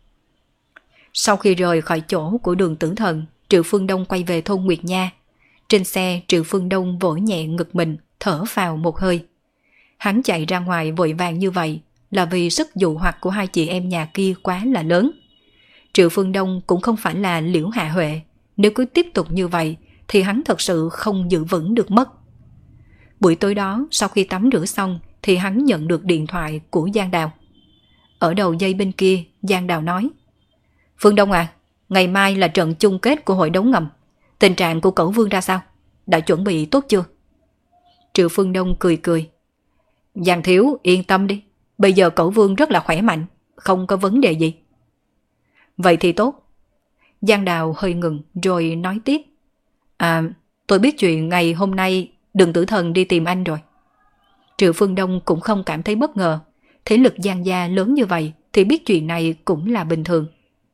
Sau khi rời khỏi chỗ của Đường Tử Thần, Triệu Phương Đông quay về thôn Nguyệt Nha. Trên xe, Triệu Phương Đông vỗ nhẹ ngực mình, thở vào một hơi. Hắn chạy ra ngoài vội vàng như vậy là vì sức dụ hoặc của hai chị em nhà kia quá là lớn. Triệu Phương Đông cũng không phải là Liễu Hạ Huệ, nếu cứ tiếp tục như vậy thì hắn thật sự không giữ vững được mất. Buổi tối đó, sau khi tắm rửa xong thì hắn nhận được điện thoại của Giang Đào. Ở đầu dây bên kia, Giang Đào nói. Phương Đông à, ngày mai là trận chung kết của hội đấu ngầm. Tình trạng của Cẩu Vương ra sao? Đã chuẩn bị tốt chưa? Triệu Phương Đông cười cười. Giang thiếu yên tâm đi. Bây giờ Cẩu Vương rất là khỏe mạnh, không có vấn đề gì. Vậy thì tốt. Giang Đào hơi ngừng rồi nói tiếp. À, tôi biết chuyện ngày hôm nay Đường Tử Thần đi tìm anh rồi. Triệu Phương Đông cũng không cảm thấy bất ngờ. Thế lực Giang gia lớn như vậy thì biết chuyện này cũng là bình thường.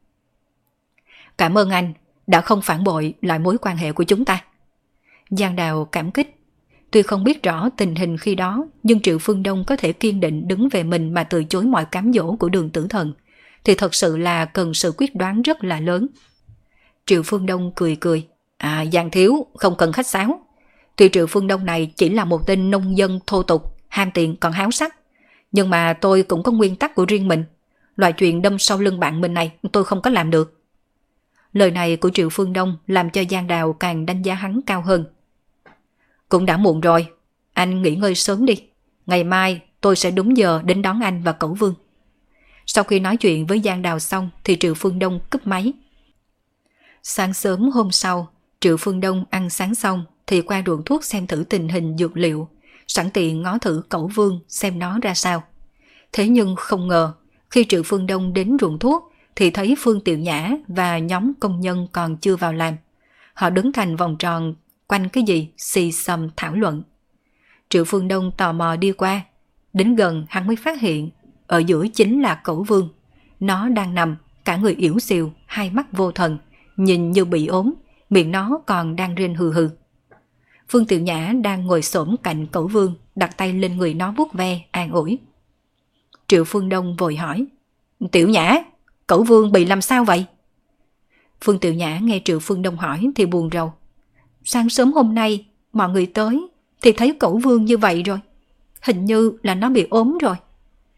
Cảm ơn anh đã không phản bội lại mối quan hệ của chúng ta. Giang Đào cảm kích. Tuy không biết rõ tình hình khi đó, nhưng Triệu Phương Đông có thể kiên định đứng về mình mà từ chối mọi cám dỗ của Đường Tử Thần, thì thật sự là cần sự quyết đoán rất là lớn. Triệu Phương Đông cười cười. À, Giang thiếu không cần khách sáo. Tuy Triệu Phương Đông này chỉ là một tên nông dân thô tục, ham tiền còn háo sắc, nhưng mà tôi cũng có nguyên tắc của riêng mình. Loại chuyện đâm sau lưng bạn mình này tôi không có làm được. Lời này của Triệu Phương Đông làm cho Giang Đào càng đánh giá hắn cao hơn. Cũng đã muộn rồi, anh nghỉ ngơi sớm đi. Ngày mai tôi sẽ đúng giờ đến đón anh và Cẩu Vương. Sau khi nói chuyện với Giang Đào xong thì Triệu Phương Đông cúp máy. Sáng sớm hôm sau, Triệu Phương Đông ăn sáng xong thì qua ruộng thuốc xem thử tình hình dược liệu, sẵn tiện ngó thử Cẩu Vương xem nó ra sao. Thế nhưng không ngờ, khi Triệu Phương Đông đến ruộng thuốc thì thấy Phương Tiểu Nhã và nhóm công nhân còn chưa vào làm. Họ đứng thành vòng tròn quanh cái gì xì xầm thảo luận. Triệu Phương Đông tò mò đi qua, đến gần hắn mới phát hiện ở giữa chính là Cẩu Vương. Nó đang nằm, cả người yểu xìu, hai mắt vô thần, nhìn như bị ốm, miệng nó còn đang rên hừ hừ. Phương Tiểu Nhã đang ngồi xổm cạnh Cẩu Vương, đặt tay lên người nó vuốt ve, an ủi. Triệu Phương Đông vội hỏi. Tiểu Nhã, Cẩu Vương bị làm sao vậy? Phương Tiểu Nhã nghe Triệu Phương Đông hỏi thì buồn rầu. Sáng sớm hôm nay, mọi người tới thì thấy Cẩu Vương như vậy rồi. Hình như là nó bị ốm rồi.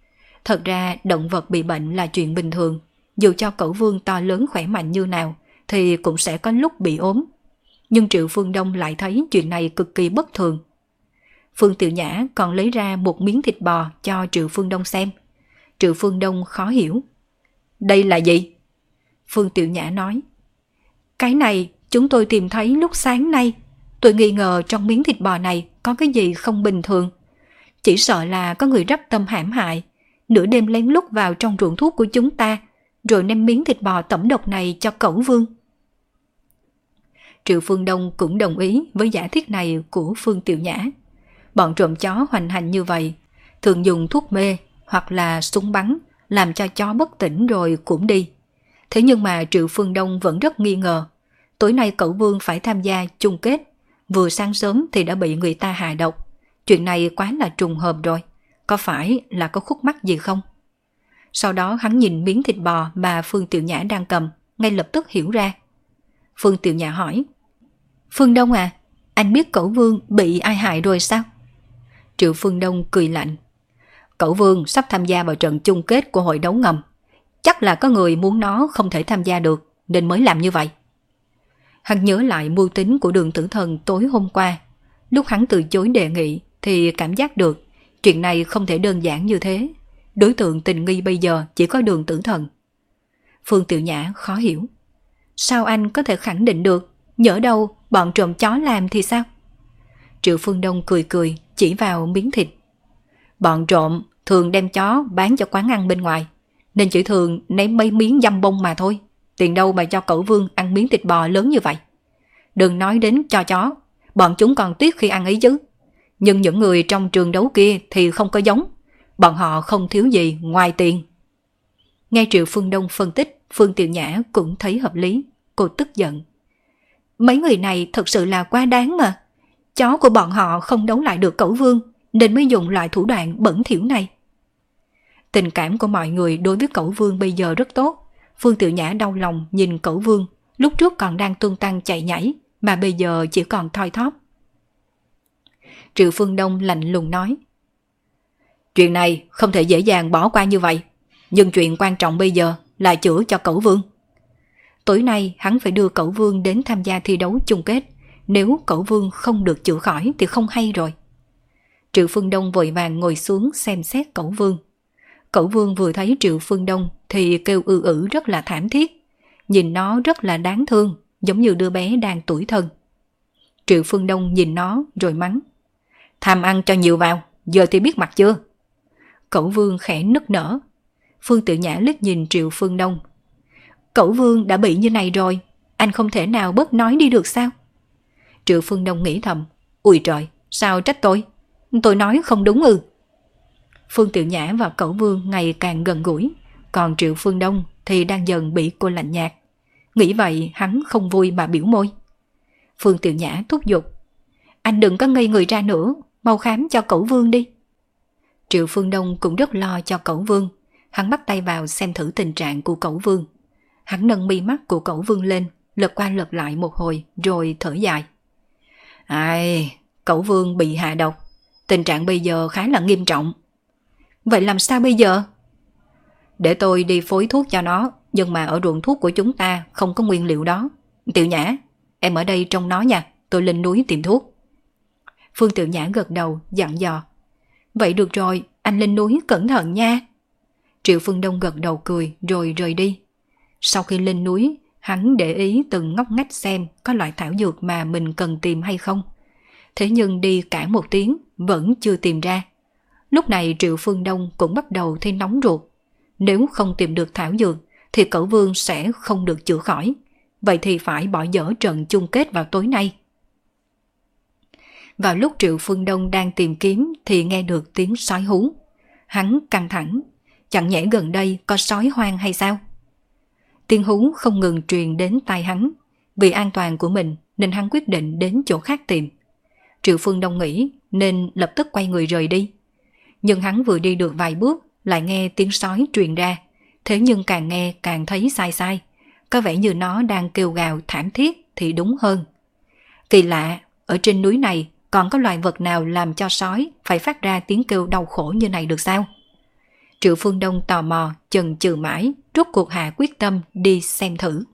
Thật ra động vật bị bệnh là chuyện bình thường, dù cho Cẩu Vương to lớn khỏe mạnh như nào thì cũng sẽ có lúc bị ốm. Nhưng Triệu Phương Đông lại thấy chuyện này cực kỳ bất thường. Phương Tiểu Nhã còn lấy ra một miếng thịt bò cho Triệu Phương Đông xem. Triệu Phương Đông khó hiểu. Đây là gì? Phương Tiểu Nhã nói. Cái này chúng tôi tìm thấy lúc sáng nay. Tôi nghi ngờ trong miếng thịt bò này có cái gì không bình thường. Chỉ sợ là có người đắc tâm hãm hại, nửa đêm lén lút vào trong ruộng thuốc của chúng ta, rồi đem miếng thịt bò tẩm độc này cho Cẩu Vương. Triệu Phương Đông cũng đồng ý với giả thiết này của Phương Tiểu Nhã. Bọn trộm chó hoành hành như vậy, thường dùng thuốc mê hoặc là súng bắn làm cho chó bất tỉnh rồi cũng đi. Thế nhưng mà Triệu Phương Đông vẫn rất nghi ngờ. Tối nay Cẩu Vương phải tham gia chung kết, vừa sáng sớm thì đã bị người ta hạ độc. Chuyện này quá là trùng hợp rồi, có phải là có khúc mắc gì không? Sau đó hắn nhìn miếng thịt bò mà Phương Tiểu Nhã đang cầm, ngay lập tức hiểu ra. Phương Tiểu Nhã hỏi, Phương Đông à, anh biết Cẩu Vương bị ai hại rồi sao? Triệu Phương Đông cười lạnh. Cẩu Vương sắp tham gia vào trận chung kết của hội đấu ngầm. Chắc là có người muốn nó không thể tham gia được nên mới làm như vậy. Hắn nhớ lại mưu tính của Đường Tử Thần tối hôm qua. Lúc hắn từ chối đề nghị thì cảm giác được chuyện này không thể đơn giản như thế. Đối tượng tình nghi bây giờ chỉ có Đường Tử Thần. Phương Tiểu Nhã khó hiểu. Sao anh có thể khẳng định được? Nhỡ đâu bọn trộm chó làm thì sao? Triệu Phương Đông cười cười chỉ vào miếng thịt. Bọn trộm thường đem chó bán cho quán ăn bên ngoài, nên chỉ thường ném mấy miếng dăm bông mà thôi. Tiền đâu mà cho Cẩu Vương ăn miếng thịt bò lớn như vậy. Đừng nói đến cho chó, bọn chúng còn tiếc khi ăn ấy chứ. Nhưng những người trong trường đấu kia thì không có giống. Bọn họ không thiếu gì ngoài tiền. Nghe Triệu Phương Đông phân tích, Phương Tiểu Nhã cũng thấy hợp lý. Cô tức giận. Mấy người này thật sự là quá đáng mà. Chó của bọn họ không đấu lại được Cẩu Vương, nên mới dùng loại thủ đoạn bẩn thỉu này. Tình cảm của mọi người đối với Cẩu Vương bây giờ rất tốt. Phương Tiểu Nhã đau lòng nhìn Cẩu Vương, lúc trước còn đang tung tăng chạy nhảy, mà bây giờ chỉ còn thoi thóp. Triệu Phương Đông lạnh lùng nói. Chuyện này không thể dễ dàng bỏ qua như vậy. Nhưng chuyện quan trọng bây giờ là chữa cho Cẩu Vương. Tối nay hắn phải đưa Cẩu Vương đến tham gia thi đấu chung kết. Nếu Cẩu Vương không được chữa khỏi thì không hay rồi. Triệu Phương Đông vội vàng ngồi xuống xem xét Cẩu Vương. Cẩu Vương vừa thấy Triệu Phương Đông thì kêu rất là thảm thiết. Nhìn nó rất là đáng thương, giống như đứa bé đang tủi thân. Triệu Phương Đông nhìn nó rồi mắng. Tham ăn cho nhiều vào, giờ thì biết mặt chưa? Cẩu Vương khẽ nức nở. Phương Tiểu Nhã liếc nhìn Triệu Phương Đông. Cẩu Vương đã bị như này rồi, anh không thể nào bớt nói đi được sao? Triệu Phương Đông nghĩ thầm. Ui trời, sao trách tôi? Tôi nói không đúng ư? Phương Tiểu Nhã và Cẩu Vương ngày càng gần gũi, còn Triệu Phương Đông thì đang dần bị cô lạnh nhạt. Nghĩ vậy hắn không vui mà biểu môi. Phương Tiểu Nhã thúc giục. Anh đừng có ngây người ra nữa, mau khám cho Cẩu Vương đi. Triệu Phương Đông cũng rất lo cho Cẩu Vương. Hắn bắt tay vào xem thử tình trạng của Cẩu Vương. Hắn nâng mi mắt của Cẩu Vương lên, lật qua lật lại một hồi rồi thở dài. Ai, Cẩu Vương bị hạ độc. Tình trạng bây giờ khá là nghiêm trọng. Vậy làm sao bây giờ? Để tôi đi phối thuốc cho nó, nhưng mà ở ruộng thuốc của chúng ta không có nguyên liệu đó. Tiểu Nhã, em ở đây trông nó nha, tôi lên núi tìm thuốc. Phương Tiểu Nhã gật đầu, dặn dò. Vậy được rồi, anh lên núi cẩn thận nha. Triệu Phương Đông gật đầu cười rồi rời đi. Sau khi lên núi, hắn để ý từng ngóc ngách xem có loại thảo dược mà mình cần tìm hay không. Thế nhưng đi cả một tiếng vẫn chưa tìm ra. Lúc này Triệu Phương Đông cũng bắt đầu thấy nóng ruột. Nếu không tìm được thảo dược thì Cẩu Vương sẽ không được chữa khỏi. Vậy thì phải bỏ dở trận chung kết vào tối nay. Vào lúc Triệu Phương Đông đang tìm kiếm thì nghe được tiếng sói hú. Hắn căng thẳng. Chẳng nhẽ gần đây có sói hoang hay sao? Tiếng hú không ngừng truyền đến tai hắn. Vì an toàn của mình nên hắn quyết định đến chỗ khác tìm. Triệu Phương Đông nghĩ nên lập tức quay người rời đi. Nhưng hắn vừa đi được vài bước lại nghe tiếng sói truyền ra. Thế nhưng càng nghe càng thấy sai sai. Có vẻ như nó đang kêu gào thảm thiết thì đúng hơn. Kỳ lạ, ở trên núi này còn có loài vật nào làm cho sói phải phát ra tiếng kêu đau khổ như này được sao? Triệu Phương Đông tò mò, chần chừ mãi, rốt cuộc hạ quyết tâm đi xem thử.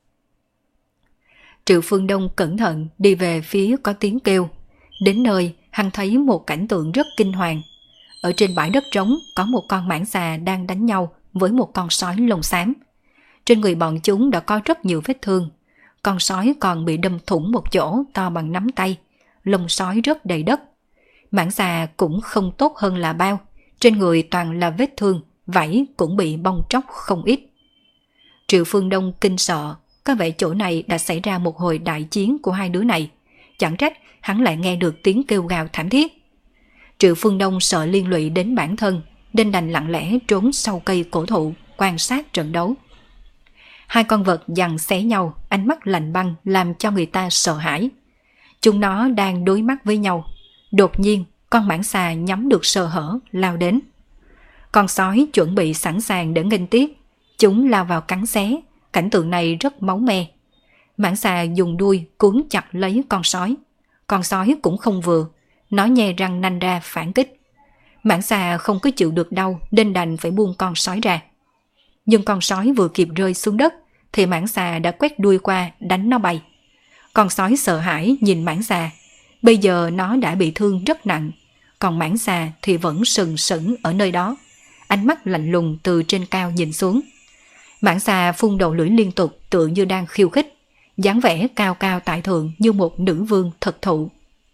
Triệu Phương Đông cẩn thận đi về phía có tiếng kêu. Đến nơi, hắn thấy một cảnh tượng rất kinh hoàng. Ở trên bãi đất trống có một con mãng xà đang đánh nhau với một con sói lông xám. Trên người bọn chúng đã có rất nhiều vết thương. Con sói còn bị đâm thủng một chỗ to bằng nắm tay. Lông sói rất đầy đất. Mãng xà cũng không tốt hơn là bao. Trên người toàn là vết thương, vảy cũng bị bong tróc không ít. Triệu Phương Đông kinh sợ, có vẻ chỗ này đã xảy ra một hồi đại chiến của hai đứa này. Chẳng trách hắn lại nghe được tiếng kêu gào thảm thiết. Triệu Phương Đông sợ liên lụy đến bản thân, nên đành lặng lẽ trốn sau cây cổ thụ, quan sát trận đấu. Hai con vật giằng xé nhau, ánh mắt lạnh băng làm cho người ta sợ hãi. Chúng nó đang đối mắt với nhau. Đột nhiên, con mãng xà nhắm được sơ hở, lao đến. Con sói chuẩn bị sẵn sàng để nghênh tiếp. Chúng lao vào cắn xé, cảnh tượng này rất máu me. Mãng xà dùng đuôi cuốn chặt lấy con sói. Con sói cũng không vừa, nó nhe răng nanh ra phản kích. Mãng xà không có chịu được đau nên đành phải buông con sói ra. Nhưng con sói vừa kịp rơi xuống đất thì mãng xà đã quét đuôi qua đánh nó bay. Con sói sợ hãi nhìn mãng xà. Bây giờ nó đã bị thương rất nặng, còn mãng xà thì vẫn sừng sững ở nơi đó, ánh mắt lạnh lùng từ trên cao nhìn xuống. Mãng xà phun đầu lưỡi liên tục tựa như đang khiêu khích, dáng vẻ cao cao tại thượng như một nữ vương thật thụ.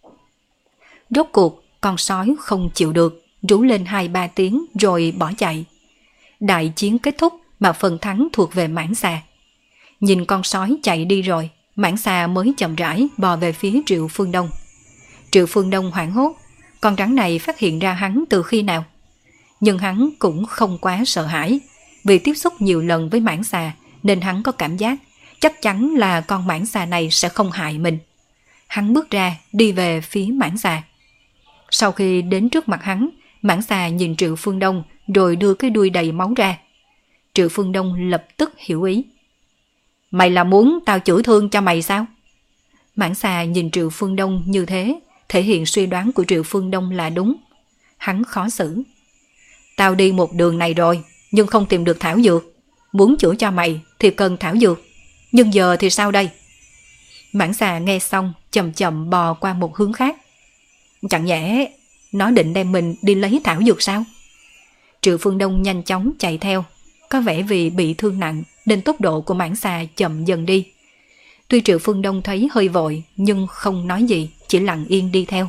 Rốt cuộc con sói không chịu được, rú lên 2-3 tiếng rồi bỏ chạy. Đại chiến kết thúc mà phần thắng thuộc về mãng xà. Nhìn con sói chạy đi rồi, mãng xà mới chậm rãi bò về phía Triệu Phương Đông. Triệu Phương Đông hoảng hốt, con rắn này phát hiện ra hắn từ khi nào? Nhưng hắn cũng không quá sợ hãi, vì tiếp xúc nhiều lần với mãng xà nên hắn có cảm giác chắc chắn là con mãng xà này sẽ không hại mình. Hắn bước ra đi về phía mãng xà. Sau khi đến trước mặt hắn, mãng xà nhìn Triệu Phương Đông rồi đưa cái đuôi đầy máu ra. Triệu Phương Đông lập tức hiểu ý. Mày là muốn tao chữa thương cho mày sao? Mãng xà nhìn Triệu Phương Đông như thế, thể hiện suy đoán của Triệu Phương Đông là đúng. Hắn khó xử. Tao đi một đường này rồi, nhưng không tìm được thảo dược. Muốn chữa cho mày thì cần thảo dược. Nhưng giờ thì sao đây? Mãng xà nghe xong chậm chậm bò qua một hướng khác. Chẳng nhẽ nó định đem mình đi lấy thảo dược sao? Triệu Phương Đông nhanh chóng chạy theo. Có vẻ vì bị thương nặng nên tốc độ của mãng xà chậm dần đi. Tuy Triệu Phương Đông thấy hơi vội nhưng không nói gì, chỉ lặng yên đi theo.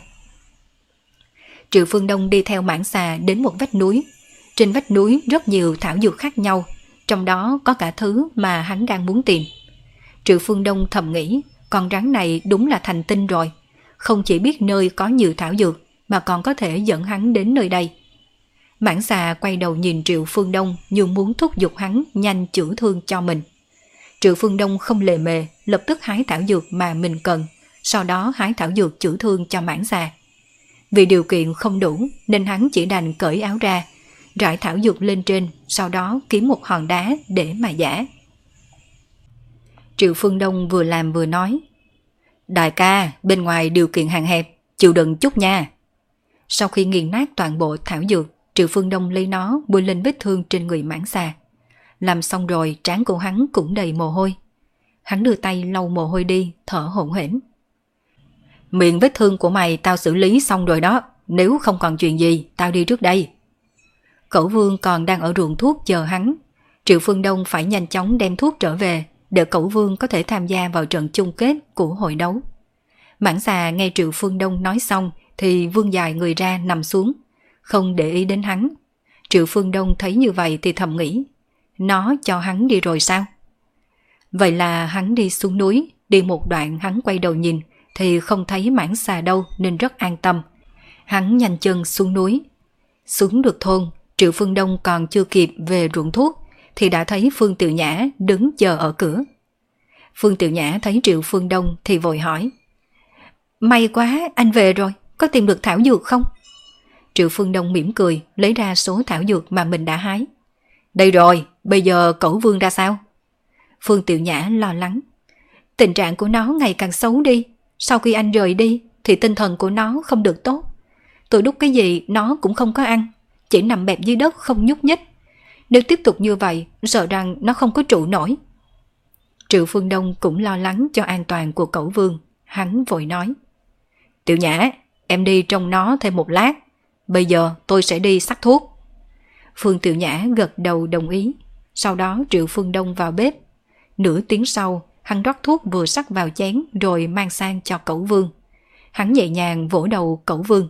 Triệu Phương Đông đi theo mãng xà đến một vách núi. Trên vách núi rất nhiều thảo dược khác nhau, trong đó có cả thứ mà hắn đang muốn tìm. Triệu Phương Đông thầm nghĩ, con rắn này đúng là thành tinh rồi. Không chỉ biết nơi có nhiều thảo dược mà còn có thể dẫn hắn đến nơi đây. Mãng xà quay đầu nhìn Triệu Phương Đông như muốn thúc giục hắn nhanh chữa thương cho mình. Triệu Phương Đông không lề mề, lập tức hái thảo dược mà mình cần, sau đó hái thảo dược chữa thương cho mãng xà. Vì điều kiện không đủ nên hắn chỉ đành cởi áo ra, rải thảo dược lên trên, sau đó kiếm một hòn đá để mà giã. Triệu Phương Đông vừa làm vừa nói, đại ca, bên ngoài điều kiện hạn hẹp, chịu đựng chút nha. Sau khi nghiền nát toàn bộ thảo dược, Triệu Phương Đông lấy nó bôi lên vết thương trên người mãng xà. Làm xong rồi trán của hắn cũng đầy mồ hôi. Hắn đưa tay lau mồ hôi đi, thở hổn hển. Miệng vết thương của mày tao xử lý xong rồi đó, nếu không còn chuyện gì tao đi trước đây. Cẩu Vương còn đang ở ruộng thuốc chờ hắn. Triệu Phương Đông phải nhanh chóng đem thuốc trở về để Cẩu Vương có thể tham gia vào trận chung kết của hội đấu. Mãng xà nghe Triệu Phương Đông nói xong thì vươn dài người ra nằm xuống, không để ý đến hắn. Triệu Phương Đông thấy như vậy thì thầm nghĩ, nó cho hắn đi rồi sao? Vậy là hắn đi xuống núi, đi một đoạn hắn quay đầu nhìn thì không thấy mãng xà đâu nên rất an tâm. Hắn nhanh chân xuống núi. Xuống được thôn, Triệu Phương Đông còn chưa kịp về ruộng thuốc thì đã thấy Phương Tiểu Nhã đứng chờ ở cửa. Phương Tiểu Nhã thấy Triệu Phương Đông thì vội hỏi, may quá, anh về rồi, có tìm được thảo dược không? Triệu Phương Đông mỉm cười, lấy ra số thảo dược mà mình đã hái. Đây rồi, bây giờ Cẩu Vương ra sao? Phương Tiểu Nhã lo lắng. Tình trạng của nó ngày càng xấu đi. Sau khi anh rời đi thì tinh thần của nó không được tốt. Tôi đút cái gì nó cũng không có ăn. chỉ nằm bẹp dưới đất không nhúc nhích. Nếu tiếp tục như vậy, sợ rằng nó không có trụ nổi. Triệu Phương Đông cũng lo lắng cho an toàn của Cẩu Vương. Hắn vội nói: Tiểu Nhã, em đi trông nó thêm một lát. Bây giờ tôi sẽ đi sắc thuốc. Phương Tiểu Nhã gật đầu đồng ý. Sau đó Triệu Phương Đông vào bếp. Nửa tiếng sau, hắn rót thuốc vừa sắc vào chén rồi mang sang cho Cẩu Vương. Hắn nhẹ nhàng vỗ đầu Cẩu Vương.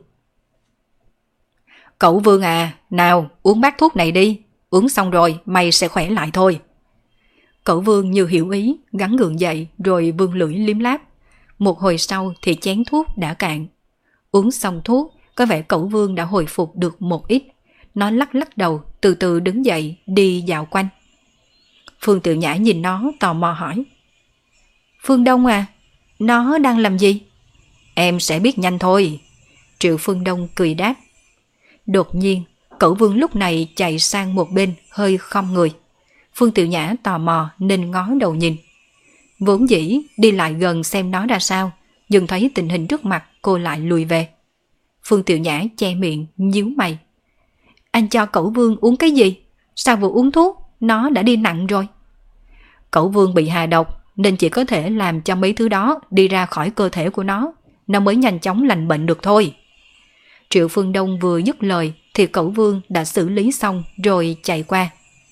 Cẩu Vương à, nào uống bát thuốc này đi. Uống xong rồi mày sẽ khỏe lại thôi. Cẩu Vương như hiểu ý, gắng gượng dậy rồi vươn lưỡi liếm láp. Một hồi sau thì chén thuốc đã cạn. Uống xong thuốc, có vẻ Cẩu Vương đã hồi phục được một ít. Nó lắc lắc đầu, từ từ đứng dậy, đi dạo quanh. Phương Tiểu Nhã nhìn nó tò mò hỏi: Phương Đông à, nó đang làm gì? Em sẽ biết nhanh thôi. Triệu Phương Đông cười đáp. Đột nhiên, Cẩu Vương lúc này chạy sang một bên, hơi khom người. Phương Tiểu Nhã tò mò nên ngó đầu nhìn. Vốn dĩ đi lại gần xem nó ra sao, nhưng thấy tình hình trước mặt cô lại lùi về. Phương Tiểu Nhã che miệng, nhíu mày. Anh cho Cẩu Vương uống cái gì? Sao vừa uống thuốc, nó đã đi nặng rồi? Cẩu Vương bị hà độc nên chỉ có thể làm cho mấy thứ đó đi ra khỏi cơ thể của nó mới nhanh chóng lành bệnh được thôi. Triệu Phương Đông vừa dứt lời thì Cẩu Vương đã xử lý xong rồi chạy qua.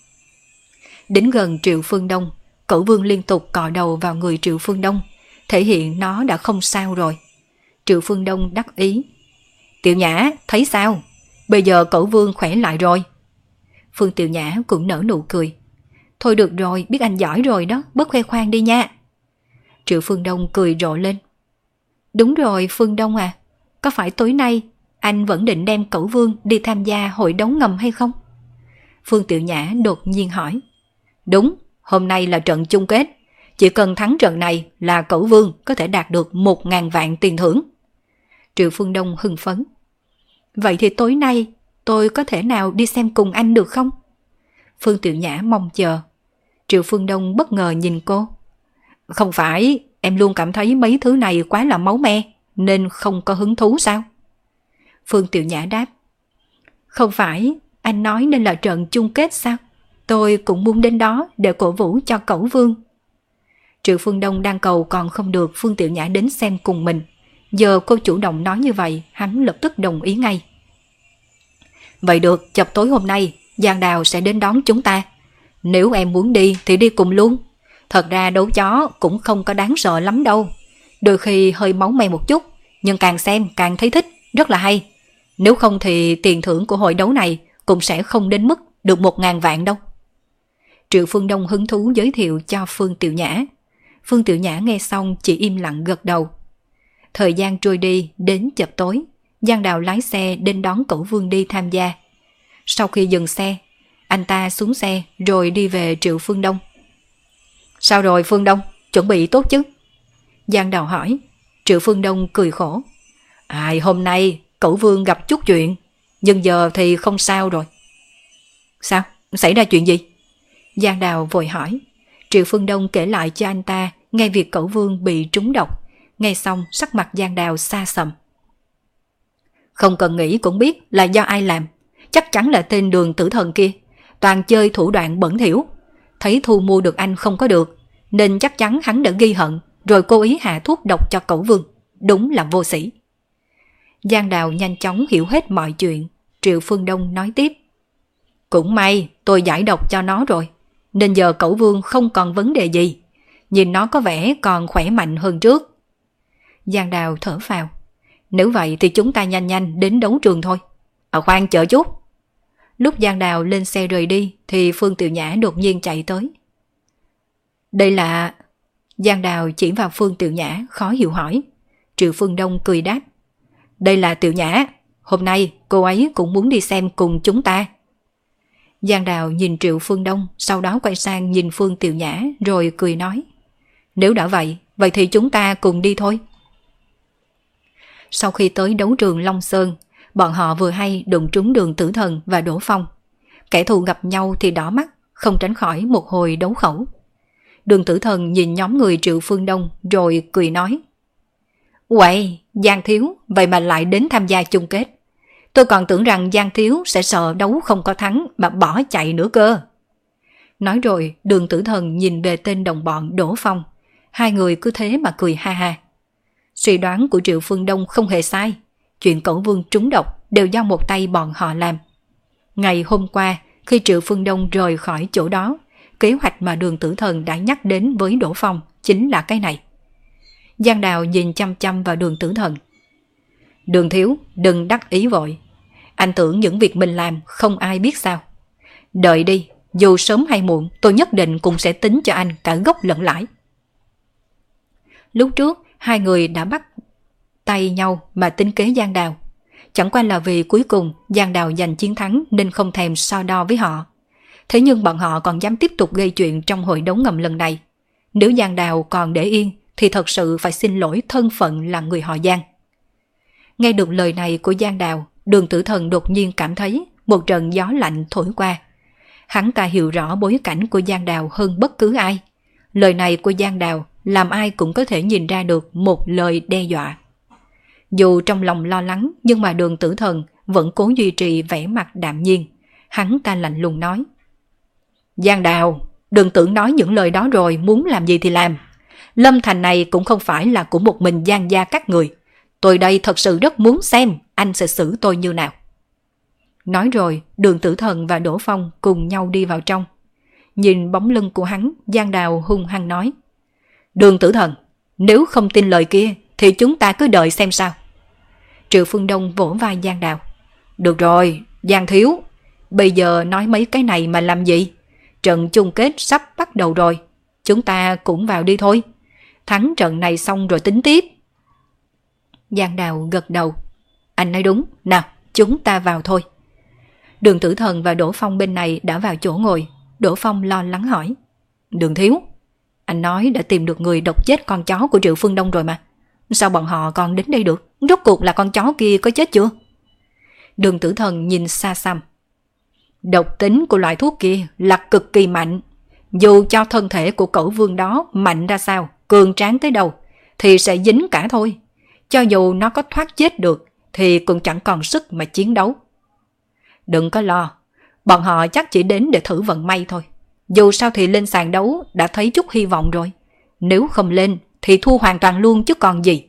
Đến gần Triệu Phương Đông, Cẩu Vương liên tục cọ đầu vào người Triệu Phương Đông, thể hiện nó đã không sao rồi. Triệu Phương Đông đắc ý. Tiểu Nhã, thấy sao? Bây giờ Cẩu Vương khỏe lại rồi. Phương Tiểu Nhã cũng nở nụ cười. Thôi được rồi, biết anh giỏi rồi đó, bớt khoe khoang đi nha. Triệu Phương Đông cười rộ lên. Đúng rồi Phương Đông à, có phải tối nay anh vẫn định đem Cẩu Vương đi tham gia hội đấu ngầm hay không? Phương Tiểu Nhã đột nhiên hỏi. Đúng, hôm nay là trận chung kết. Chỉ cần thắng trận này là Cẩu Vương có thể đạt được 1.000 vạn tiền thưởng. Triệu Phương Đông hưng phấn. Vậy thì tối nay tôi có thể nào đi xem cùng anh được không? Phương Tiểu Nhã mong chờ. Triệu Phương Đông bất ngờ nhìn cô. Không phải em luôn cảm thấy mấy thứ này quá là máu me nên không có hứng thú sao? Phương Tiểu Nhã đáp. Không phải anh nói nên là trận chung kết sao? Tôi cũng muốn đến đó để cổ vũ cho Cẩu Vương. Triệu Phương Đông đang cầu còn không được Phương Tiểu Nhã đến xem cùng mình. Giờ cô chủ động nói như vậy, hắn lập tức đồng ý ngay. Vậy được, chập tối hôm nay Giang Đào sẽ đến đón chúng ta. Nếu em muốn đi thì đi cùng luôn. Thật ra đấu chó cũng không có đáng sợ lắm đâu. Đôi khi hơi máu me một chút, nhưng càng xem càng thấy thích, rất là hay. Nếu không thì tiền thưởng của hội đấu này cũng sẽ không đến mức được 1.000 vạn đâu. Triệu Phương Đông hứng thú giới thiệu cho Phương Tiểu Nhã. Phương Tiểu Nhã nghe xong chỉ im lặng gật đầu. Thời gian trôi đi, đến chập tối, Giang Đào lái xe đến đón Cẩu Vương đi tham gia. Sau khi dừng xe, anh ta xuống xe rồi đi về Triệu Phương Đông. Sao rồi Phương Đông, chuẩn bị tốt chứ? Giang Đào hỏi. Triệu Phương Đông cười khổ. Hôm nay Cẩu Vương gặp chút chuyện, nhưng giờ thì không sao rồi. Sao? Xảy ra chuyện gì? Giang Đào vội hỏi. Triệu Phương Đông kể lại cho anh ta nghe việc Cẩu Vương bị trúng độc. Nghe xong sắc mặt Giang Đào xa sầm. Không cần nghĩ cũng biết là do ai làm. Chắc chắn là tên Đường Tử Thần kia. Toàn chơi thủ đoạn bẩn thỉu. Thấy thu mua được anh không có được, nên chắc chắn hắn đã ghi hận, rồi cố ý hạ thuốc độc cho Cẩu Vương. Đúng là vô sĩ. Giang Đào nhanh chóng hiểu hết mọi chuyện. Triệu Phương Đông nói tiếp. Cũng may tôi giải độc cho nó rồi, nên giờ Cẩu Vương không còn vấn đề gì. Nhìn nó có vẻ còn khỏe mạnh hơn trước. Giang Đào thở phào. Nếu vậy thì chúng ta nhanh nhanh đến đấu trường thôi. Khoan chờ chút. Lúc Giang Đào lên xe rời đi thì Phương Tiểu Nhã đột nhiên chạy tới. Đây là... Giang Đào chỉ vào Phương Tiểu Nhã khó hiểu hỏi. Triệu Phương Đông cười đáp. Đây là Tiểu Nhã. Hôm nay cô ấy cũng muốn đi xem cùng chúng ta. Giang Đào nhìn Triệu Phương Đông, sau đó quay sang nhìn Phương Tiểu Nhã rồi cười nói. Nếu đã vậy, vậy thì chúng ta cùng đi thôi. Sau khi tới đấu trường Long Sơn, bọn họ vừa hay đụng trúng Đường Tử Thần và Đỗ Phong. Kẻ thù gặp nhau thì đỏ mắt, không tránh khỏi một hồi đấu khẩu. Đường Tử Thần nhìn nhóm người Triệu Phương Đông rồi cười nói. Uầy, Giang thiếu, vậy mà lại đến tham gia chung kết. Tôi còn tưởng rằng Giang thiếu sẽ sợ đấu không có thắng mà bỏ chạy nữa cơ. Nói rồi Đường Tử Thần nhìn về tên đồng bọn Đỗ Phong. Hai người cứ thế mà cười ha ha. Suy đoán của Triệu Phương Đông không hề sai. Chuyện Cẩu Vương trúng độc đều do một tay bọn họ làm. Ngày hôm qua, khi Triệu Phương Đông rời khỏi chỗ đó, kế hoạch mà Đường Tử Thần đã nhắc đến với Đỗ Phong chính là cái này. Giang Đào nhìn chăm chăm vào Đường Tử Thần. Đường thiếu, đừng đắc ý vội. Anh tưởng những việc mình làm không ai biết sao? Đợi đi, dù sớm hay muộn tôi nhất định cũng sẽ tính cho anh cả gốc lẫn lãi. Lúc trước, hai người đã bắt tay nhau mà tính kế Giang Đào. Chẳng qua là vì cuối cùng Giang Đào giành chiến thắng nên không thèm so đo với họ. Thế nhưng bọn họ còn dám tiếp tục gây chuyện trong hội đấu ngầm lần này. Nếu Giang Đào còn để yên thì thật sự phải xin lỗi thân phận là người họ Giang. Nghe được lời này của Giang Đào, Đường Tử Thần đột nhiên cảm thấy một trận gió lạnh thổi qua. Hắn ta hiểu rõ bối cảnh của Giang Đào hơn bất cứ ai. Lời này của Giang Đào làm ai cũng có thể nhìn ra được một lời đe dọa. Dù trong lòng lo lắng nhưng mà Đường Tử Thần vẫn cố duy trì vẻ mặt đạm nhiên. Hắn ta lạnh lùng nói: Giang Đào, đừng tưởng nói những lời đó rồi muốn làm gì thì làm. Lâm Thành này cũng không phải là của một mình Giang gia các người. Tôi đây thật sự rất muốn xem anh sẽ xử tôi như nào. Nói rồi Đường Tử Thần và Đỗ Phong cùng nhau đi vào trong. Nhìn bóng lưng của hắn, Giang Đào hung hăng nói: Đường Tử Thần, nếu không tin lời kia thì chúng ta cứ đợi xem sao. Triệu Phương Đông vỗ vai Giang Đào: Được rồi, Giang thiếu, bây giờ nói mấy cái này mà làm gì? Trận chung kết sắp bắt đầu rồi, chúng ta cũng vào đi thôi. Thắng trận này xong rồi tính tiếp. Giang Đào gật đầu: Anh nói đúng, nào chúng ta vào thôi. Đường Tử Thần và Đỗ Phong bên này đã vào chỗ ngồi. Đỗ Phong lo lắng hỏi: Đường thiếu, anh nói đã tìm được người độc chết con chó của Triệu Phương Đông rồi mà. Sao bọn họ còn đến đây được? Rốt cuộc là con chó kia có chết chưa? Đường Tử Thần nhìn xa xăm: Độc tính của loại thuốc kia là cực kỳ mạnh. Dù cho thân thể của Cẩu Vương đó mạnh ra sao, cường tráng tới đâu, thì sẽ dính cả thôi. Cho dù nó có thoát chết được thì cũng chẳng còn sức mà chiến đấu. Đừng có lo, bọn họ chắc chỉ đến để thử vận may thôi. Dù sao thì lên sàn đấu đã thấy chút hy vọng rồi. Nếu không lên thì thua hoàn toàn luôn chứ còn gì.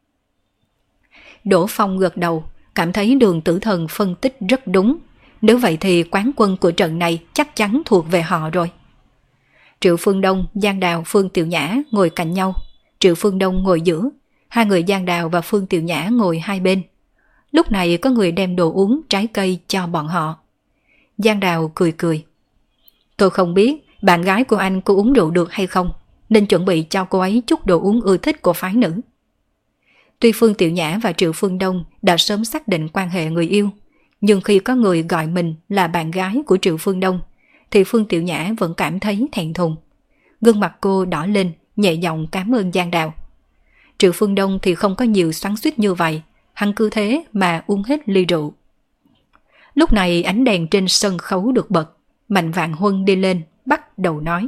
Đỗ Phong gật đầu, cảm thấy Đường Tử Thần phân tích rất đúng. Nếu vậy thì quán quân của trận này chắc chắn thuộc về họ rồi. Triệu Phương Đông, Giang Đào, Phương Tiểu Nhã ngồi cạnh nhau. Triệu Phương Đông ngồi giữa, hai người Giang Đào và Phương Tiểu Nhã ngồi hai bên. Lúc này có người đem đồ uống, trái cây cho bọn họ. Giang Đào cười cười: Tôi không biết bạn gái của anh có uống rượu được hay không, nên chuẩn bị cho cô ấy chút đồ uống ưa thích của phái nữ. Tuy Phương Tiểu Nhã và Triệu Phương Đông đã sớm xác định quan hệ người yêu, nhưng khi có người gọi mình là bạn gái của Triệu Phương Đông, thì Phương Tiểu Nhã vẫn cảm thấy thẹn thùng. Gương mặt cô đỏ lên, nhẹ giọng cảm ơn Giang Đào. Triệu Phương Đông thì không có nhiều xoắn xuýt như vậy, hắn cứ thế mà uống hết ly rượu. Lúc này ánh đèn trên sân khấu được bật, Mạnh Vạn Huân đi lên, bắt đầu nói: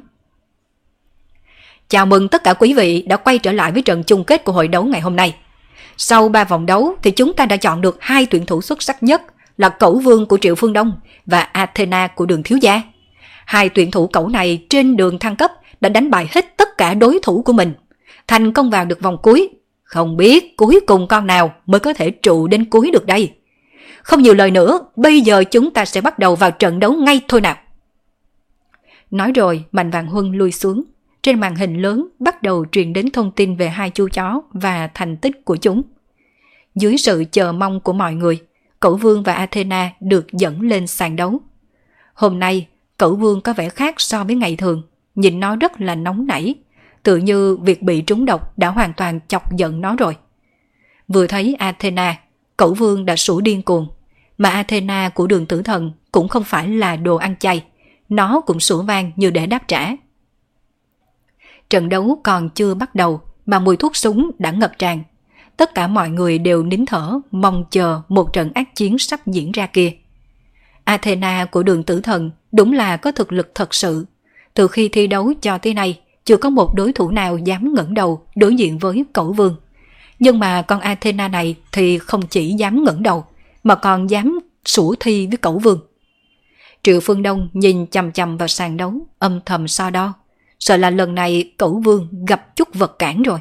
Chào mừng tất cả quý vị đã quay trở lại với trận chung kết của hội đấu ngày hôm nay. Sau 3 vòng đấu thì chúng ta đã chọn được 2 tuyển thủ xuất sắc nhất là Cẩu Vương của Triệu Phương Đông và Athena của Đường Thiếu Gia. 2 tuyển thủ cẩu này trên đường thăng cấp đã đánh bại hết tất cả đối thủ của mình, thành công vào được vòng cuối. Không biết cuối cùng con nào mới có thể trụ đến cuối được đây. Không nhiều lời nữa, bây giờ chúng ta sẽ bắt đầu vào trận đấu ngay thôi nào. Nói rồi Mạnh Vạn Huân lui xuống. Trên màn hình lớn bắt đầu truyền đến thông tin về 2 chú chó và thành tích của chúng. Dưới sự chờ mong của mọi người, Cẩu Vương và Athena được dẫn lên sàn đấu. Hôm nay, Cẩu Vương có vẻ khác so với ngày thường, nhìn nó rất là nóng nảy, tự như việc bị trúng độc đã hoàn toàn chọc giận nó rồi. Vừa thấy Athena, Cẩu Vương đã sủa điên cuồng, mà Athena của Đường Tử Thần cũng không phải là đồ ăn chay, nó cũng sủa vang như để đáp trả. Trận đấu còn chưa bắt đầu mà mùi thuốc súng đã ngập tràn. Tất cả mọi người đều nín thở mong chờ một trận ác chiến sắp diễn ra kia. Athena của Đường Tử Thần đúng là có thực lực thật sự. Từ khi thi đấu cho tới nay, chưa có một đối thủ nào dám ngẩng đầu đối diện với Cẩu Vương. Nhưng mà con Athena này thì không chỉ dám ngẩng đầu, mà còn dám sủa thi với Cẩu Vương. Triệu Phương Đông nhìn chằm chằm vào sàn đấu, âm thầm so đo, sợ là lần này Cẩu Vương gặp chút vật cản rồi.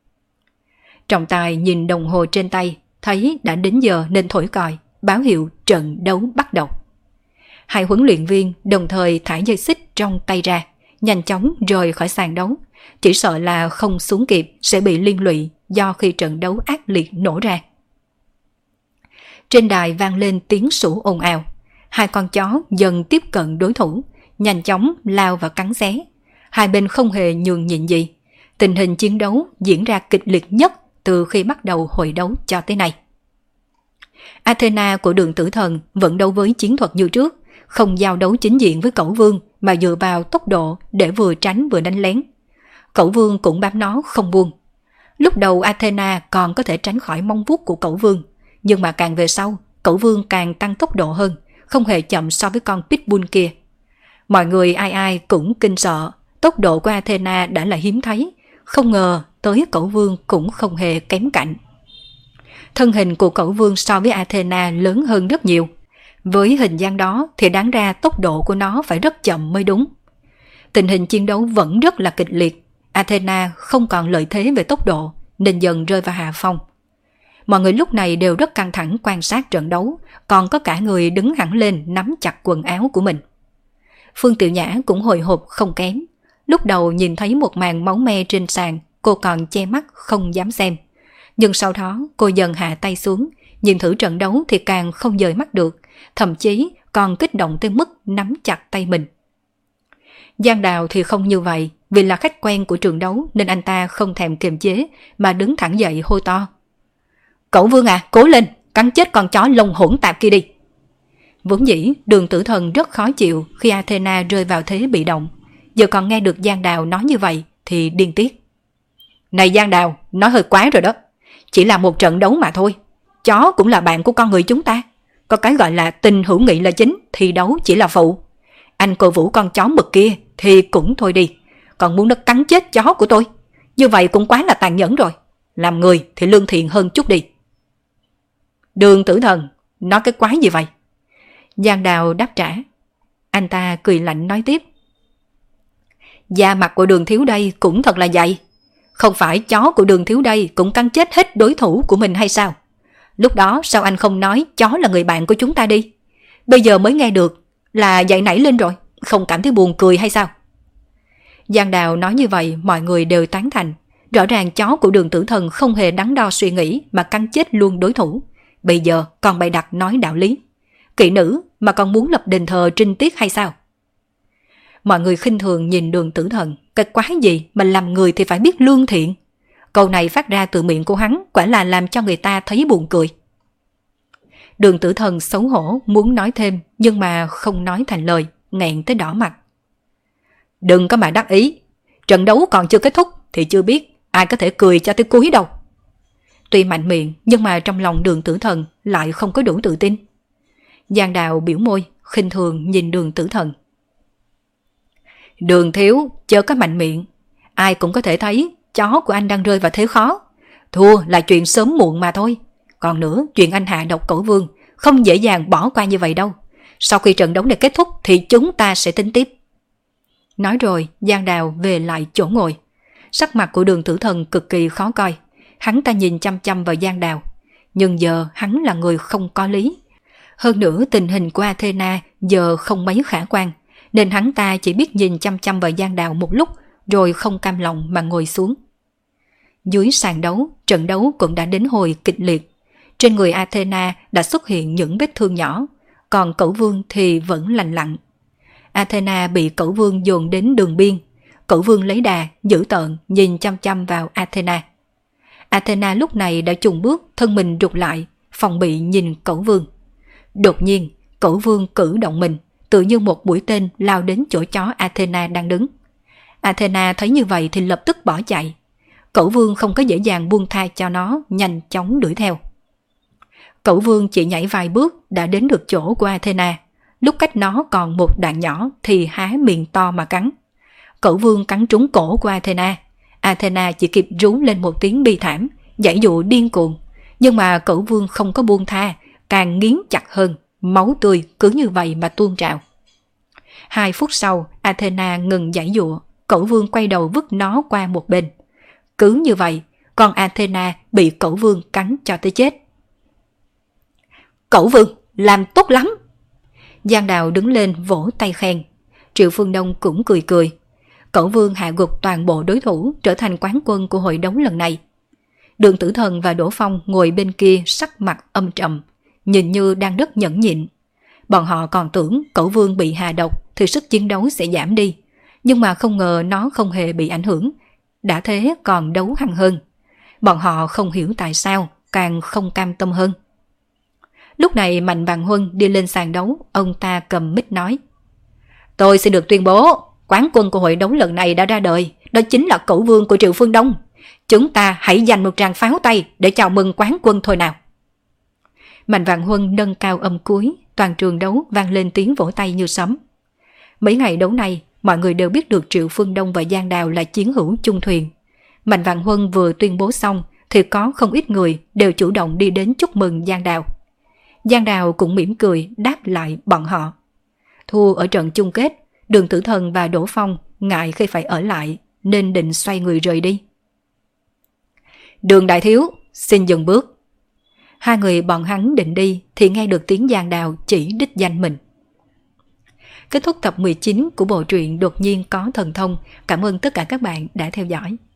Trọng tài nhìn đồng hồ trên tay, thấy đã đến giờ nên thổi còi, báo hiệu trận đấu bắt đầu. Hai huấn luyện viên đồng thời thả dây xích trong tay ra, nhanh chóng rời khỏi sàn đấu, chỉ sợ là không xuống kịp sẽ bị liên lụy do khi trận đấu ác liệt nổ ra. Trên đài vang lên tiếng sủa ồn ào, hai con chó dần tiếp cận đối thủ, nhanh chóng lao vào cắn xé. Hai bên không hề nhường nhịn gì, tình hình chiến đấu diễn ra kịch liệt nhất từ khi bắt đầu hội đấu cho tới nay. Athena của Đường Tử Thần vẫn đấu với chiến thuật như trước, không giao đấu chính diện với Cẩu Vương mà dựa vào tốc độ để vừa tránh vừa đánh lén. Cẩu Vương cũng bám nó không buông. Lúc đầu Athena còn có thể tránh khỏi móng vuốt của Cẩu Vương, nhưng mà càng về sau, Cẩu Vương càng tăng tốc độ hơn, không hề chậm so với con Pitbull kia. Mọi người ai ai cũng kinh sợ, tốc độ của Athena đã là hiếm thấy, không ngờ tới Cẩu Vương cũng không hề kém cạnh. Thân hình của Cẩu Vương so với Athena lớn hơn rất nhiều. Với hình dáng đó thì đáng ra tốc độ của nó phải rất chậm mới đúng. Tình hình chiến đấu vẫn rất là kịch liệt. Athena không còn lợi thế về tốc độ nên dần rơi vào hạ phong. Mọi người lúc này đều rất căng thẳng quan sát trận đấu, còn có cả người đứng hẳn lên nắm chặt quần áo của mình. Phương Tiểu Nhã cũng hồi hộp không kém. Lúc đầu nhìn thấy một màn máu me trên sàn, cô còn che mắt không dám xem. Nhưng sau đó cô dần hạ tay xuống, nhìn thử trận đấu thì càng không dời mắt được, thậm chí còn kích động tới mức nắm chặt tay mình. Giang Đào thì không như vậy, vì là khách quen của trường đấu nên anh ta không thèm kiềm chế mà đứng thẳng dậy hô to. Cẩu Vương à, cố lên, cắn chết con chó lông hỗn tạp kia đi. Vốn dĩ Đường Tử Thần rất khó chịu khi Athena rơi vào thế bị động, giờ còn nghe được Giang Đào nói như vậy thì điên tiết. Này Giang Đào, nói hơi quá rồi đó, chỉ là một trận đấu mà thôi, chó cũng là bạn của con người chúng ta, có cái gọi là tình hữu nghị là chính, thi đấu chỉ là phụ. Anh cổ vũ con chó mực kia thì cũng thôi đi, còn muốn nó cắn chết chó của tôi, như vậy cũng quá là tàn nhẫn rồi, làm người thì lương thiện hơn chút đi. Đường Tử Thần, nói cái quái gì vậy? Giang Đào đáp trả. Anh ta cười lạnh nói tiếp. Da mặt của Đường thiếu đây cũng thật là dày, không phải chó của Đường thiếu đây cũng cắn chết hết đối thủ của mình hay sao? Lúc đó sao anh không nói chó là người bạn của chúng ta đi? Bây giờ mới nghe được là dậy nảy lên rồi, không cảm thấy buồn cười hay sao? Giang Đào nói như vậy mọi người đều tán thành. Rõ ràng chó của Đường Tử Thần không hề đắn đo suy nghĩ mà cắn chết luôn đối thủ. Bây giờ còn bày đặt nói đạo lý. Kỵ nữ mà còn muốn lập đền thờ trinh tiết hay sao? Mọi người khinh thường nhìn Đường Tử Thần, cái quái gì mà làm người thì phải biết lương thiện. Câu này phát ra từ miệng của hắn quả là làm cho người ta thấy buồn cười. Đường Tử Thần xấu hổ muốn nói thêm nhưng mà không nói thành lời, nghẹn tới đỏ mặt. Đừng có mà đắc ý, trận đấu còn chưa kết thúc thì chưa biết ai có thể cười cho tới cuối đâu. Tuy mạnh miệng nhưng mà trong lòng Đường Tử Thần lại không có đủ tự tin. Giang Đào biểu môi, khinh thường nhìn Đường Tử Thần. Đường thiếu, chớ có mạnh miệng. Ai cũng có thể thấy chó của anh đang rơi vào thế khó. Thua là chuyện sớm muộn mà thôi. Còn nữa, chuyện anh hạ độc Cẩu Vương không dễ dàng bỏ qua như vậy đâu. Sau khi trận đấu này kết thúc thì chúng ta sẽ tính tiếp. Nói rồi, Giang Đào về lại chỗ ngồi. Sắc mặt của Đường Tử Thần cực kỳ khó coi. Hắn ta nhìn chăm chăm vào Giang Đào. Nhưng giờ hắn là người không có lý. Hơn nữa tình hình của Athena giờ không mấy khả quan, nên hắn ta chỉ biết nhìn chăm chăm vào Giang Đào một lúc rồi không cam lòng mà ngồi xuống. Dưới sàn đấu, trận đấu cũng đã đến hồi kịch liệt. Trên người Athena đã xuất hiện những vết thương nhỏ, còn Cẩu Vương thì vẫn lành lặn. Athena bị Cẩu Vương dồn đến đường biên. Cẩu Vương lấy đà, dữ tợn nhìn chăm chăm vào Athena. Athena lúc này đã chùng bước, thân mình rụt lại, phòng bị nhìn Cẩu Vương. Đột nhiên, Cẩu Vương cử động mình, tự như một mũi tên lao đến chỗ chó Athena đang đứng. Athena thấy như vậy thì lập tức bỏ chạy. Cẩu Vương không có dễ dàng buông tha cho nó, nhanh chóng đuổi theo. Cẩu Vương chỉ nhảy vài bước đã đến được chỗ của Athena. Lúc cách nó còn một đoạn nhỏ thì há miệng to mà cắn. Cẩu Vương cắn trúng cổ của Athena. Athena chỉ kịp rú lên một tiếng bi thảm, giãy dụ điên cuồng. Nhưng mà Cẩu Vương không có buông tha, càng nghiến chặt hơn, máu tươi cứ như vậy mà tuôn trào. 2 phút sau, Athena ngừng giãy giụa, Cẩu Vương quay đầu vứt nó qua một bên. Cứ như vậy, con Athena bị Cẩu Vương cắn cho tới chết. Cẩu Vương, làm tốt lắm! Giang Đào đứng lên vỗ tay khen. Triệu Phương Đông cũng cười cười. Cẩu Vương hạ gục toàn bộ đối thủ, trở thành quán quân của hội đấu lần này. Đường Tử Thần và Đỗ Phong ngồi bên kia sắc mặt âm trầm, nhìn như đang rất nhẫn nhịn. Bọn họ còn tưởng Cẩu Vương bị hạ độc thì sức chiến đấu sẽ giảm đi, nhưng mà không ngờ nó không hề bị ảnh hưởng, đã thế còn đấu hăng hơn. Bọn họ không hiểu tại sao, càng không cam tâm hơn. Lúc này Mạnh Vạn Huân đi lên sàn đấu, ông ta cầm mic nói: Tôi xin được tuyên bố, quán quân của hội đấu lần này đã ra đời, đó chính là Cẩu Vương của Triệu Phương Đông. Chúng ta hãy dành một tràng pháo tay để chào mừng quán quân thôi nào. Mạnh Vạn Huân nâng cao âm cuối, toàn trường đấu vang lên tiếng vỗ tay như sấm. Mấy ngày đấu này, mọi người đều biết được Triệu Phương Đông và Giang Đào là chiến hữu chung thuyền. Mạnh Vạn Huân vừa tuyên bố xong thì có không ít người đều chủ động đi đến chúc mừng Giang Đào. Giang Đào cũng mỉm cười đáp lại bọn họ. Thua ở trận chung kết, Đường Tử Thần và Đỗ Phong ngại khi phải ở lại nên định xoay người rời đi. Đường đại thiếu, xin dừng bước. 2 người bọn hắn định đi thì nghe được tiếng Giang Đào chỉ đích danh mình. Kết thúc tập 19 của bộ truyện Đột nhiên có thần thông. Cảm ơn tất cả các bạn đã theo dõi.